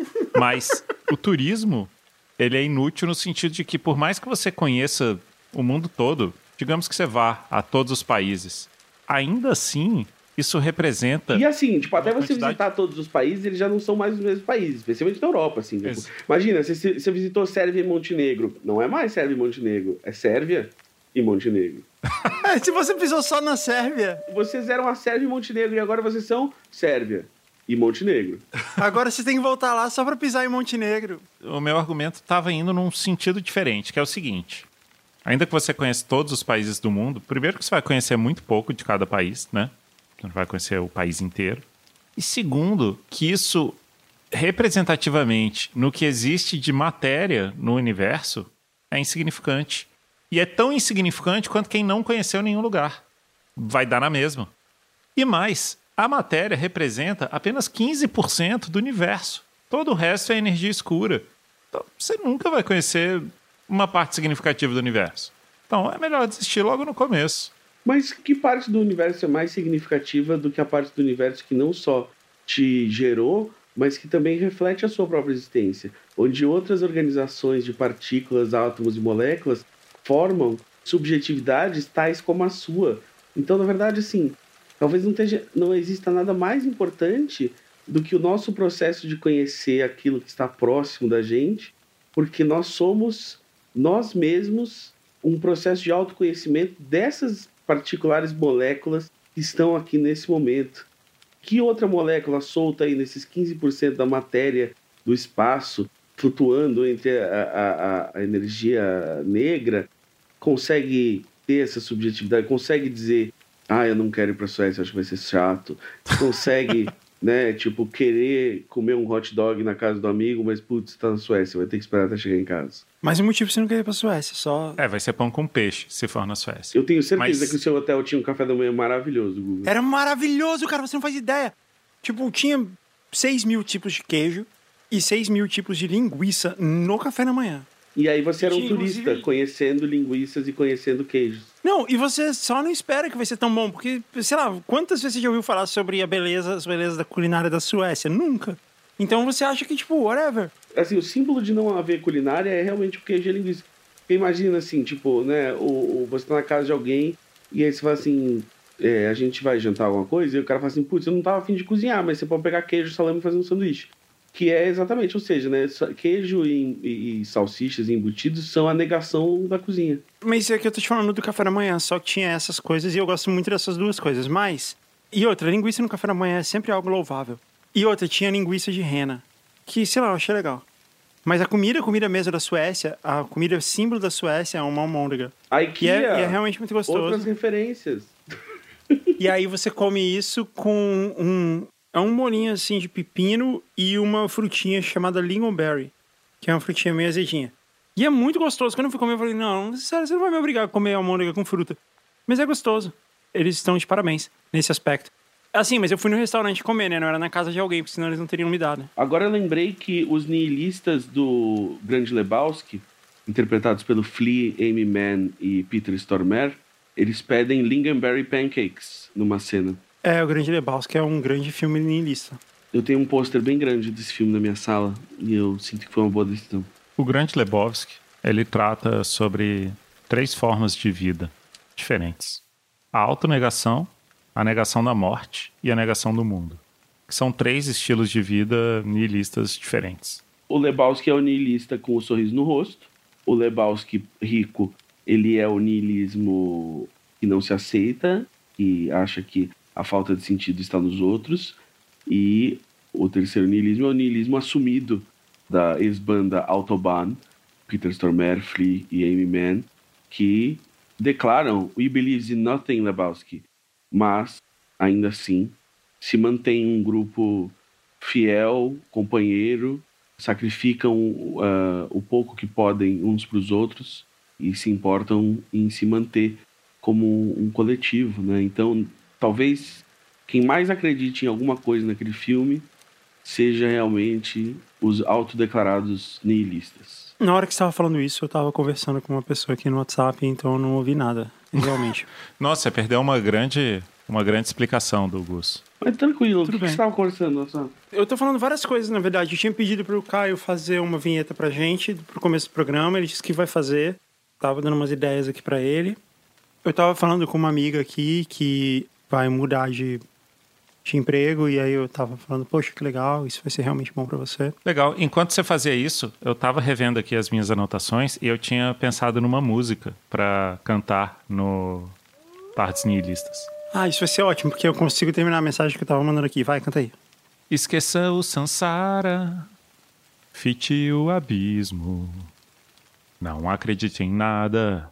Mas o turismo, ele é inútil no sentido de que por mais que você conheça o mundo todo, digamos que você vá a todos os países, ainda assim, isso representa... E assim, tipo, até você visitar todos os países, eles já não são mais os mesmos países, especialmente na Europa, assim. Tipo, imagina, você visitou Sérvia e Montenegro. Não é mais Sérvia e Montenegro, é Sérvia e Montenegro. Se você pisou só na Sérvia... Vocês eram a Sérvia e Montenegro e agora vocês são Sérvia e Montenegro. Agora você tem que voltar lá só pra pisar em Montenegro. O meu argumento estava indo num sentido diferente, que é o seguinte. Ainda que você conheça todos os países do mundo, primeiro que você vai conhecer muito pouco de cada país, né? Você não vai conhecer o país inteiro. E segundo, que isso, representativamente, no que existe de matéria no universo, é insignificante. E é tão insignificante quanto quem não conheceu nenhum lugar. Vai dar na mesma. E mais... A matéria representa apenas 15% do universo. Todo o resto é energia escura. Então, você nunca vai conhecer uma parte significativa do universo. Então, é melhor desistir logo no começo. Mas que parte do universo é mais significativa do que a parte do universo que não só te gerou, mas que também reflete a sua própria existência? Onde outras organizações de partículas, átomos e moléculas formam subjetividades tais como a sua. Então, na verdade, assim... Talvez não exista nada mais importante do que o nosso processo de conhecer aquilo que está próximo da gente, porque nós somos, nós mesmos, um processo de autoconhecimento dessas particulares moléculas que estão aqui nesse momento. Que outra molécula solta aí nesses 15% da matéria do espaço, flutuando entre a energia negra, consegue ter essa subjetividade, consegue dizer... eu não quero ir pra Suécia, acho que vai ser chato. Consegue, né, tipo, querer comer um hot dog na casa do amigo, mas, putz, tá na Suécia, vai ter que esperar até chegar em casa. Mas o motivo você não quer ir pra Suécia, só... Vai ser pão com peixe, se for na Suécia. Eu tenho certeza que o seu hotel tinha um café da manhã maravilhoso, Google. Era maravilhoso, cara, você não faz ideia. Tipo, tinha 6.000 tipos de queijo e 6.000 tipos de linguiça no café da manhã. E aí você era um turista, conhecendo linguiças e conhecendo queijos. Não, e você só não espera que vai ser tão bom, porque, sei lá, quantas vezes você já ouviu falar sobre as belezas da culinária da Suécia? Nunca. Então você acha que, tipo, whatever. Assim, o símbolo de não haver culinária é realmente o queijo e a linguiça. Porque imagina assim, tipo, né, você tá na casa de alguém e aí você fala assim, a gente vai jantar alguma coisa, e o cara fala assim, putz, eu não tava a fim de cozinhar, mas você pode pegar queijo, salame e fazer um sanduíche. Que é exatamente, ou seja, né, queijo e salsichas e embutidos são a negação da cozinha. Mas é que eu tô te falando do café da manhã, só que tinha essas coisas e eu gosto muito dessas duas coisas. Mas, e outra, linguiça no café da manhã é sempre algo louvável. E outra, tinha linguiça de rena, que, sei lá, eu achei legal. Mas a comida mesmo da Suécia, a comida símbolo da Suécia é uma almôndega. IKEA, e é realmente muito gostoso. Outras referências. E aí você come isso com um molinho assim de pepino e uma frutinha chamada lingonberry, que é uma frutinha meio azedinha. E é muito gostoso. Quando eu fui comer, eu falei, não, sério, você não vai me obrigar a comer almôndega com fruta. Mas é gostoso. Eles estão de parabéns nesse aspecto. Assim, mas eu fui no restaurante comer, né? Não era na casa de alguém, porque senão eles não teriam me dado. Agora eu lembrei que os nihilistas do Grande Lebowski, interpretados pelo Flea, Amy Mann e Peter Stormare, eles pedem lingonberry pancakes numa cena. O Grande Lebowski é um grande filme nihilista. Eu tenho um pôster bem grande desse filme na minha sala e eu sinto que foi uma boa decisão. O Grande Lebowski, ele trata sobre 3 formas de vida diferentes. A autonegação, a negação da morte e a negação do mundo. Que são 3 estilos de vida nihilistas diferentes. O Lebowski é o nihilista com o sorriso no rosto. O Lebowski rico, ele é o nihilismo que não se aceita e acha que a falta de sentido está nos outros. E o terceiro nihilismo é o nihilismo assumido da ex-banda Autobahn, Peter Stormare, Flea e Amy Mann, que declaram "We believe in nothing, Lebowski", mas ainda assim se mantém um grupo fiel, companheiro, sacrificam o pouco que podem uns para os outros e se importam em se manter como um coletivo, né? Então, talvez quem mais acredite em alguma coisa naquele filme seja realmente os autodeclarados nihilistas. Na hora que você estava falando isso, eu estava conversando com uma pessoa aqui no WhatsApp, então eu não ouvi nada, realmente. Nossa, você perdeu uma grande explicação do Gus. Mas tranquilo, o que bem. você estava conversando, nossa? Eu tô falando várias coisas, na verdade. Eu tinha pedido pro Caio fazer uma vinheta pra gente, pro começo do programa. Ele disse que vai fazer. Tava dando umas ideias aqui pra ele. Eu tava falando com uma amiga aqui que vai mudar de emprego. E aí eu tava falando, poxa, que legal, isso vai ser realmente bom pra você. Legal. Enquanto você fazia isso, eu tava revendo aqui as minhas anotações e eu tinha pensado numa música pra cantar no Partes Nihilistas. Ah, isso vai ser ótimo, porque eu consigo terminar a mensagem que eu tava mandando aqui. Vai, canta aí. Esqueça o Sansara, fite o abismo, não acredite em nada,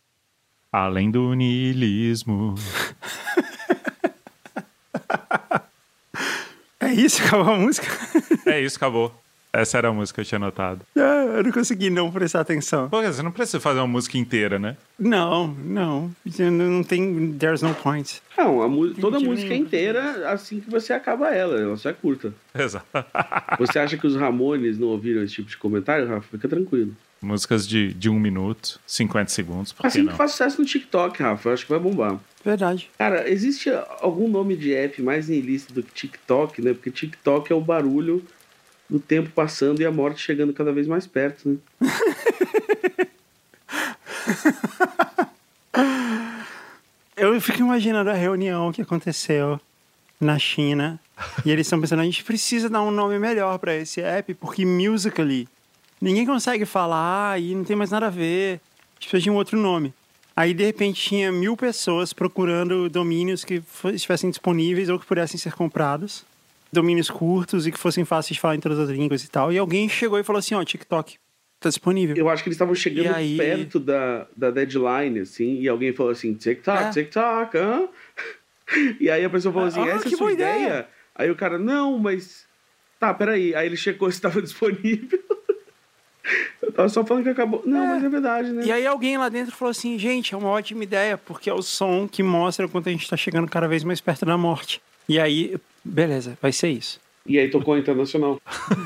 além do niilismo. É isso? Acabou a música? É isso, acabou. Essa era a música que eu tinha anotado. Eu não consegui não prestar atenção. Pô, você não precisa fazer uma música inteira, né? Não. Não tem... There's no point. Não, toda a música é inteira assim que você acaba ela só é curta. Exato. Você acha que os Ramones não ouviram esse tipo de comentário, Rafa? Fica tranquilo. Músicas de 1 minuto, 50 segundos, por que Assim não? que faz sucesso no TikTok, Rafa, eu acho que vai bombar. Verdade. Cara, existe algum nome de app mais nihilista do que TikTok, né? Porque TikTok é o barulho do tempo passando e a morte chegando cada vez mais perto, né? Eu fico imaginando a reunião que aconteceu na China e eles estão pensando, a gente precisa dar um nome melhor pra esse app, porque Musical.ly ninguém consegue falar e não tem mais nada a ver, a gente precisa de um outro nome. Aí, de repente, tinha 1000 pessoas procurando domínios que estivessem disponíveis ou que pudessem ser comprados. Domínios curtos e que fossem fáceis de falar em todas as línguas e tal. E alguém chegou e falou assim, TikTok tá disponível. Eu acho que eles estavam chegando perto da deadline, assim, e alguém falou assim, TikTok, hã? E aí a pessoa falou assim, essa é a sua ideia? Aí o cara, não, mas... Tá, peraí. Aí ele checou se estava disponível. Eu tava só falando que acabou. Não, mas é verdade, né? E aí alguém lá dentro falou assim, gente, é uma ótima ideia, porque é o som que mostra o quanto a gente tá chegando cada vez mais perto da morte. E aí, beleza, vai ser isso. E aí tocou internacional.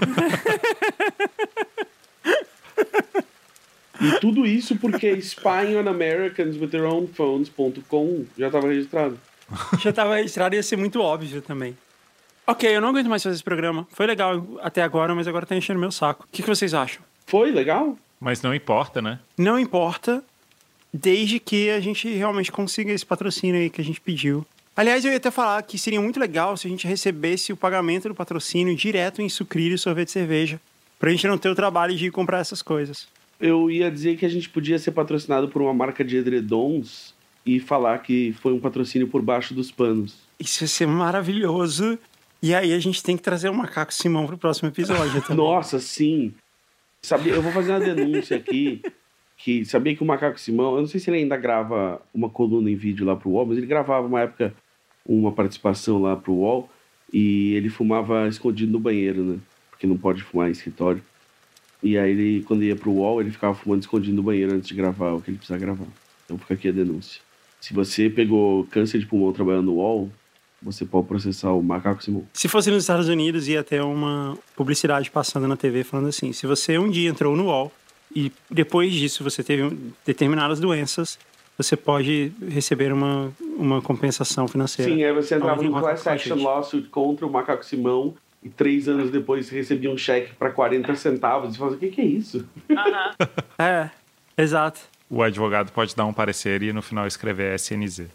E tudo isso porque spying on Americans with their own phones.com já estava registrado. Já estava registrado e ia ser muito óbvio também. Ok, eu não aguento mais fazer esse programa. Foi legal até agora, mas agora tá enchendo meu saco. O que vocês acham? Foi legal? Mas não importa, né? Não importa, desde que a gente realmente consiga esse patrocínio aí que a gente pediu. Aliás, eu ia até falar que seria muito legal se a gente recebesse o pagamento do patrocínio direto em sucrilhos, sorvete e cerveja, pra gente não ter o trabalho de ir comprar essas coisas. Eu ia dizer que a gente podia ser patrocinado por uma marca de edredons e falar que foi um patrocínio por baixo dos panos. Isso ia ser maravilhoso. E aí a gente tem que trazer o Macaco Simão pro próximo episódio também. Nossa, sim. Sabia, eu vou fazer uma denúncia aqui, que sabia que o Macaco Simão, eu não sei se ele ainda grava uma coluna em vídeo lá pro UOL, mas ele gravava uma época uma participação lá pro UOL e ele fumava escondido no banheiro, né? Porque não pode fumar em escritório. E aí, ele, quando ia pro UOL, ele ficava fumando escondido no banheiro antes de gravar o que ele precisava gravar. Então fica aqui a denúncia. Se você pegou câncer de pulmão trabalhando no UOL, você pode processar o Macaco Simão. Se fosse nos Estados Unidos, ia ter uma publicidade passando na TV falando assim: se você um dia entrou no UOL e depois disso você teve determinadas doenças, você pode receber uma compensação financeira. Sim, aí você entrava Alguém no class action lawsuit contra o Macaco Simão e 3 anos depois você recebia um cheque para 40 centavos e falava: o que é isso? É, exato. O advogado pode dar um parecer e no final escrever SNZ.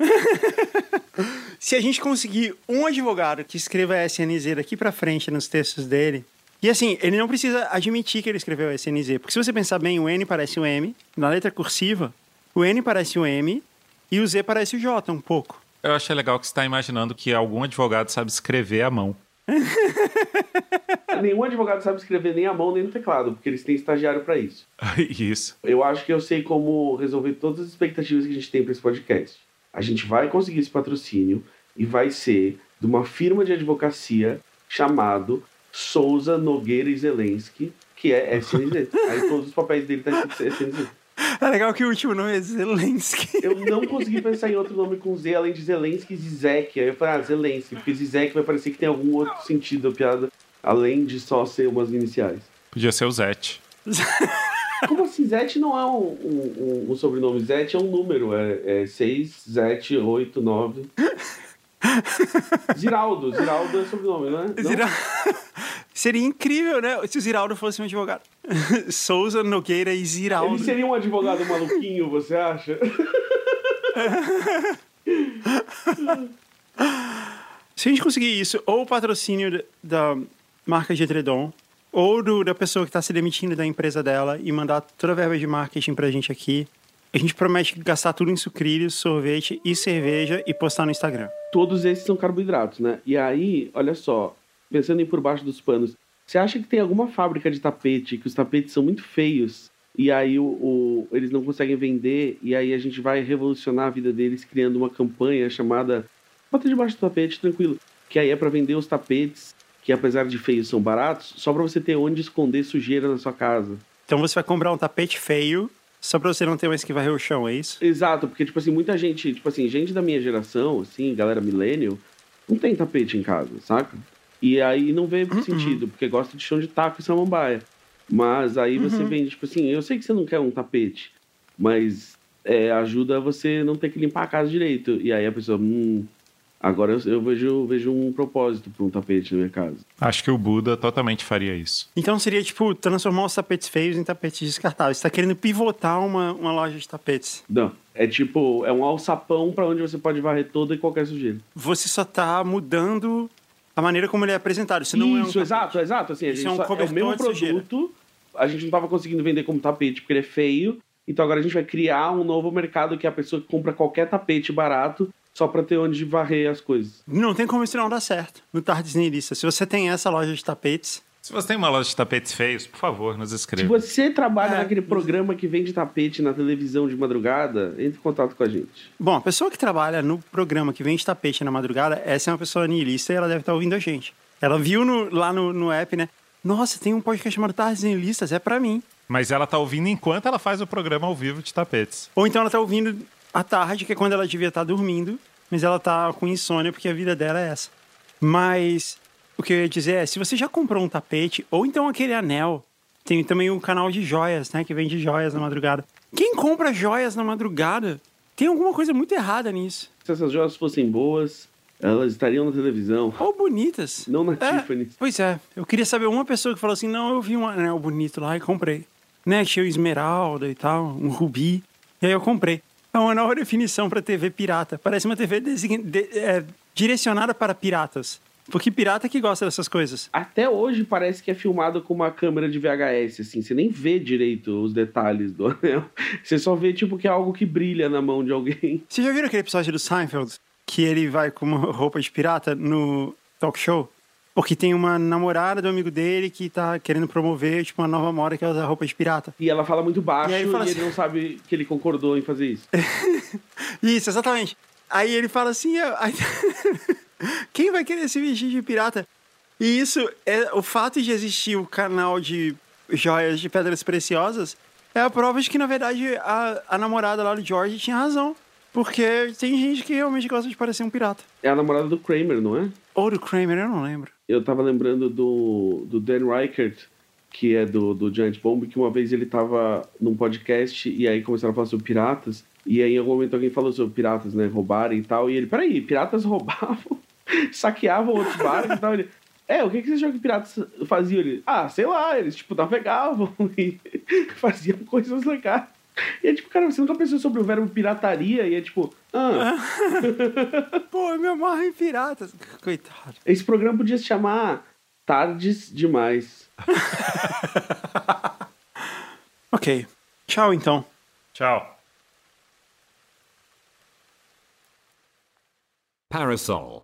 Se a gente conseguir um advogado que escreva SNZ daqui pra frente nos textos dele, e assim, ele não precisa admitir que ele escreveu SNZ, porque se você pensar bem, o N parece o M, na letra cursiva, o N parece o M e o Z parece o J um pouco. Eu achei legal que você está imaginando que algum advogado sabe escrever à mão. Nenhum advogado sabe escrever nem à mão nem no teclado, porque eles têm estagiário para isso. Isso. Eu acho que eu sei como resolver todas as expectativas que a gente tem para esse podcast. A gente vai conseguir esse patrocínio e vai ser de uma firma de advocacia chamado Souza, Nogueira e Zelensky, que é SNZ. Aí todos os papéis dele tá escrito SNZ. É legal que o último nome é Zelensky. Eu não consegui pensar em outro nome com Z, além de Zelensky e Zizek. Aí eu falei, Zelensky, porque Zizek vai parecer que tem algum outro sentido da piada, além de só ser umas iniciais. Podia ser o Zete. Como assim? Zete não é um sobrenome. Zete é um número. É 6, Zete, 8, 9. Ziraldo é sobrenome, não é? Não? Seria incrível, né? Se o Ziraldo fosse um advogado. Souza, Nogueira e Ziraldo. Ele seria um advogado maluquinho, você acha? Se a gente conseguir isso, ou o patrocínio da marca de edredom, ou da pessoa que está se demitindo da empresa dela e mandar toda a verba de marketing pra gente aqui, a gente promete gastar tudo em sucrilhos, sorvete e cerveja e postar no Instagram. Todos esses são carboidratos, né? E aí, olha só, pensando em por baixo dos panos, você acha que tem alguma fábrica de tapete, que os tapetes são muito feios, e aí eles não conseguem vender, e aí a gente vai revolucionar a vida deles criando uma campanha chamada bota debaixo do tapete, tranquilo, que aí é para vender os tapetes, que apesar de feios são baratos, só para você ter onde esconder sujeira na sua casa. Então você vai comprar um tapete feio só pra você não ter mais que varrer o chão, é isso? Exato, porque, tipo assim, muita gente, tipo assim, gente da minha geração, assim, galera millennial, não tem tapete em casa, saca? E aí não vê sentido, porque gosta de chão de taco e samambaia. Mas aí você vende, tipo assim, eu sei que você não quer um tapete, mas ajuda você não ter que limpar a casa direito. E aí a pessoa, agora eu vejo um propósito para um tapete na minha casa. Acho que o Buda totalmente faria isso. Então seria, tipo, transformar os tapetes feios em tapetes descartáveis. Você tá querendo pivotar uma loja de tapetes. Não, é tipo, é um alçapão para onde você pode varrer toda e qualquer sujeira. Você só tá mudando a maneira como ele é apresentado. Isso não Isso, é um tapete. exato. Assim, Isso é um cobertor o mesmo de sujeira. produto, a gente não tava conseguindo vender como tapete porque ele é feio, então agora a gente vai criar um novo mercado que é a pessoa que compra qualquer tapete barato só pra ter onde varrer as coisas. Não tem como isso não dar certo no Tardes Niilista. Se você tem essa loja de tapetes... Se você tem uma loja de tapetes feios, por favor, nos Se escreva. você trabalha naquele programa que vende tapete na televisão de madrugada, entre em contato com a gente. Bom, a pessoa que trabalha no programa que vende tapete na madrugada, essa é uma pessoa niilista e ela deve estar ouvindo a gente. Ela viu lá no app, né? Nossa, tem um podcast chamado Tardes Niilistas, é pra mim. Mas ela tá ouvindo enquanto ela faz o programa ao vivo de tapetes. Ou então ela tá ouvindo à tarde, que é quando ela devia estar dormindo, mas ela tá com insônia porque a vida dela é essa. Mas o que eu ia dizer é, se você já comprou um tapete, ou então aquele anel, tem também o canal de joias, né, que vende joias na madrugada. Quem compra joias na madrugada? Tem alguma coisa muito errada nisso. Se essas joias fossem boas, Elas estariam na televisão. Ou bonitas. Não na Tiffany. Pois é. Eu queria saber uma pessoa que falou assim, não, eu vi um anel bonito lá e comprei. Né, tinha o esmeralda e tal, um rubi. E aí eu comprei. É uma nova definição para TV pirata. Parece uma TV direcionada para piratas. Porque pirata que gosta dessas coisas. Até hoje parece que é filmado com uma câmera de VHS, assim. Você nem vê direito os detalhes do anel. Você só vê, tipo, que é algo que brilha na mão de alguém. Você já viram aquele episódio do Seinfeld? Que ele vai com uma roupa de pirata no talk show? Porque tem uma namorada do amigo dele que tá querendo promover, tipo, uma nova moda que é usar roupa de pirata. E ela fala muito baixo e ele não sabe que ele concordou em fazer isso. Isso, exatamente. Aí ele fala assim... Quem vai querer se vestir de pirata? E isso, o fato de existir o canal de joias de pedras preciosas é a prova de que, na verdade, a namorada lá do George tinha razão. Porque tem gente que realmente gosta de parecer um pirata. É a namorada do Kramer, não é? Ou do Kramer, eu não lembro. Eu tava lembrando do Dan Reichert, que é do Giant Bomb, que uma vez ele tava num podcast e aí começaram a falar sobre piratas. E aí em algum momento alguém falou sobre piratas, né? Roubarem e tal. E ele, peraí, piratas roubavam? Saqueavam outros barcos e tal. Ele, o que você achou que piratas faziam? Ele, sei lá, eles, tipo, navegavam e faziam coisas legais. E é tipo, cara, você nunca pensou sobre o verbo pirataria? E é tipo, Pô, eu me amarro em piratas. Coitado. Esse programa podia se chamar Tardes Demais. Ok. Tchau, então. Tchau. Parasol.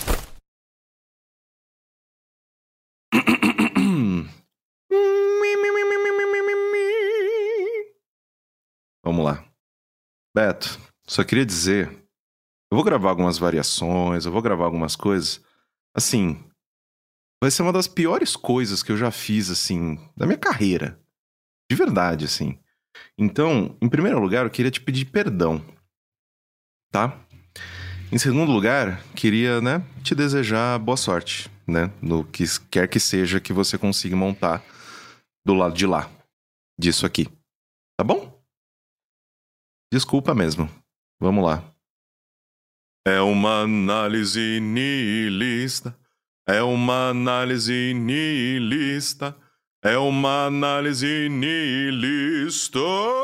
Vamos lá. Beto, só queria dizer, eu vou gravar algumas variações, eu vou gravar algumas coisas. Assim, vai ser uma das piores coisas que eu já fiz, assim, da minha carreira. De verdade, assim. Então, em primeiro lugar, eu queria te pedir perdão. Tá? Em segundo lugar, queria, né, te desejar boa sorte, né? No que quer que seja que você consiga montar do lado de lá. Disso aqui. Tá bom? Desculpa mesmo. Vamos lá. É uma análise nihilista. É uma análise nihilista. É uma análise nihilista.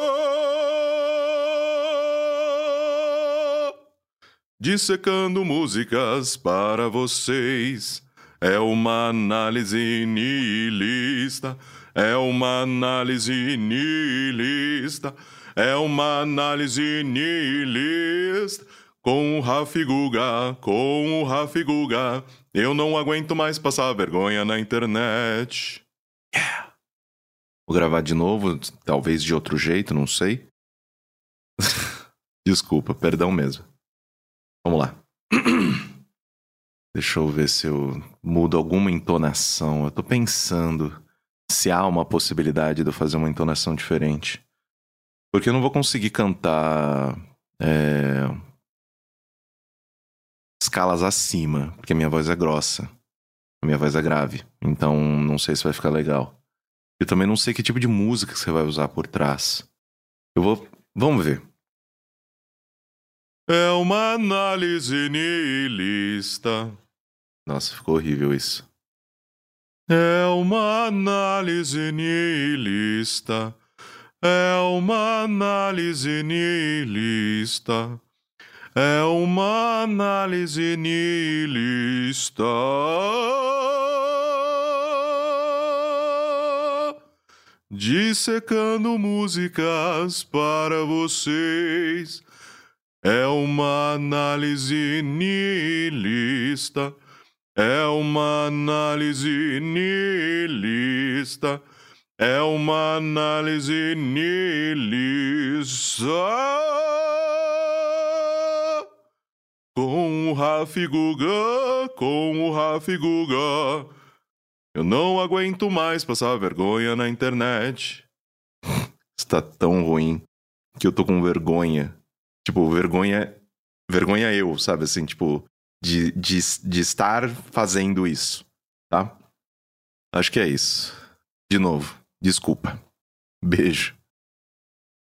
Dissecando músicas para vocês. É uma análise nihilista. É uma análise nihilista. É uma análise nihilista. Com o Rafi Guga, com o Rafi Guga. Eu não aguento mais passar vergonha na internet. Yeah. Vou gravar de novo, talvez de outro jeito, não sei. Desculpa, perdão mesmo. Vamos lá. Deixa eu ver se eu mudo alguma entonação. Eu tô pensando se há uma possibilidade de eu fazer uma entonação diferente. Porque eu não vou conseguir cantar escalas acima, porque a minha voz é grossa. A minha voz é grave. Então não sei se vai ficar legal. Eu também não sei que tipo de música você vai usar por trás. Vamos ver. É uma análise nihilista. Nossa, ficou horrível isso. É uma análise nihilista. É uma análise nihilista. É uma análise nihilista. Dissecando músicas para vocês. É uma análise nihilista. É uma análise nihilista. É uma análise nihilista. Com o Rafi Guga, com o Rafi Guga. Eu não aguento mais passar vergonha na internet. Está tão ruim que eu tô com vergonha. Tipo, vergonha eu, sabe? Assim, tipo, de estar fazendo isso, tá? Acho que é isso. De novo, desculpa. Beijo.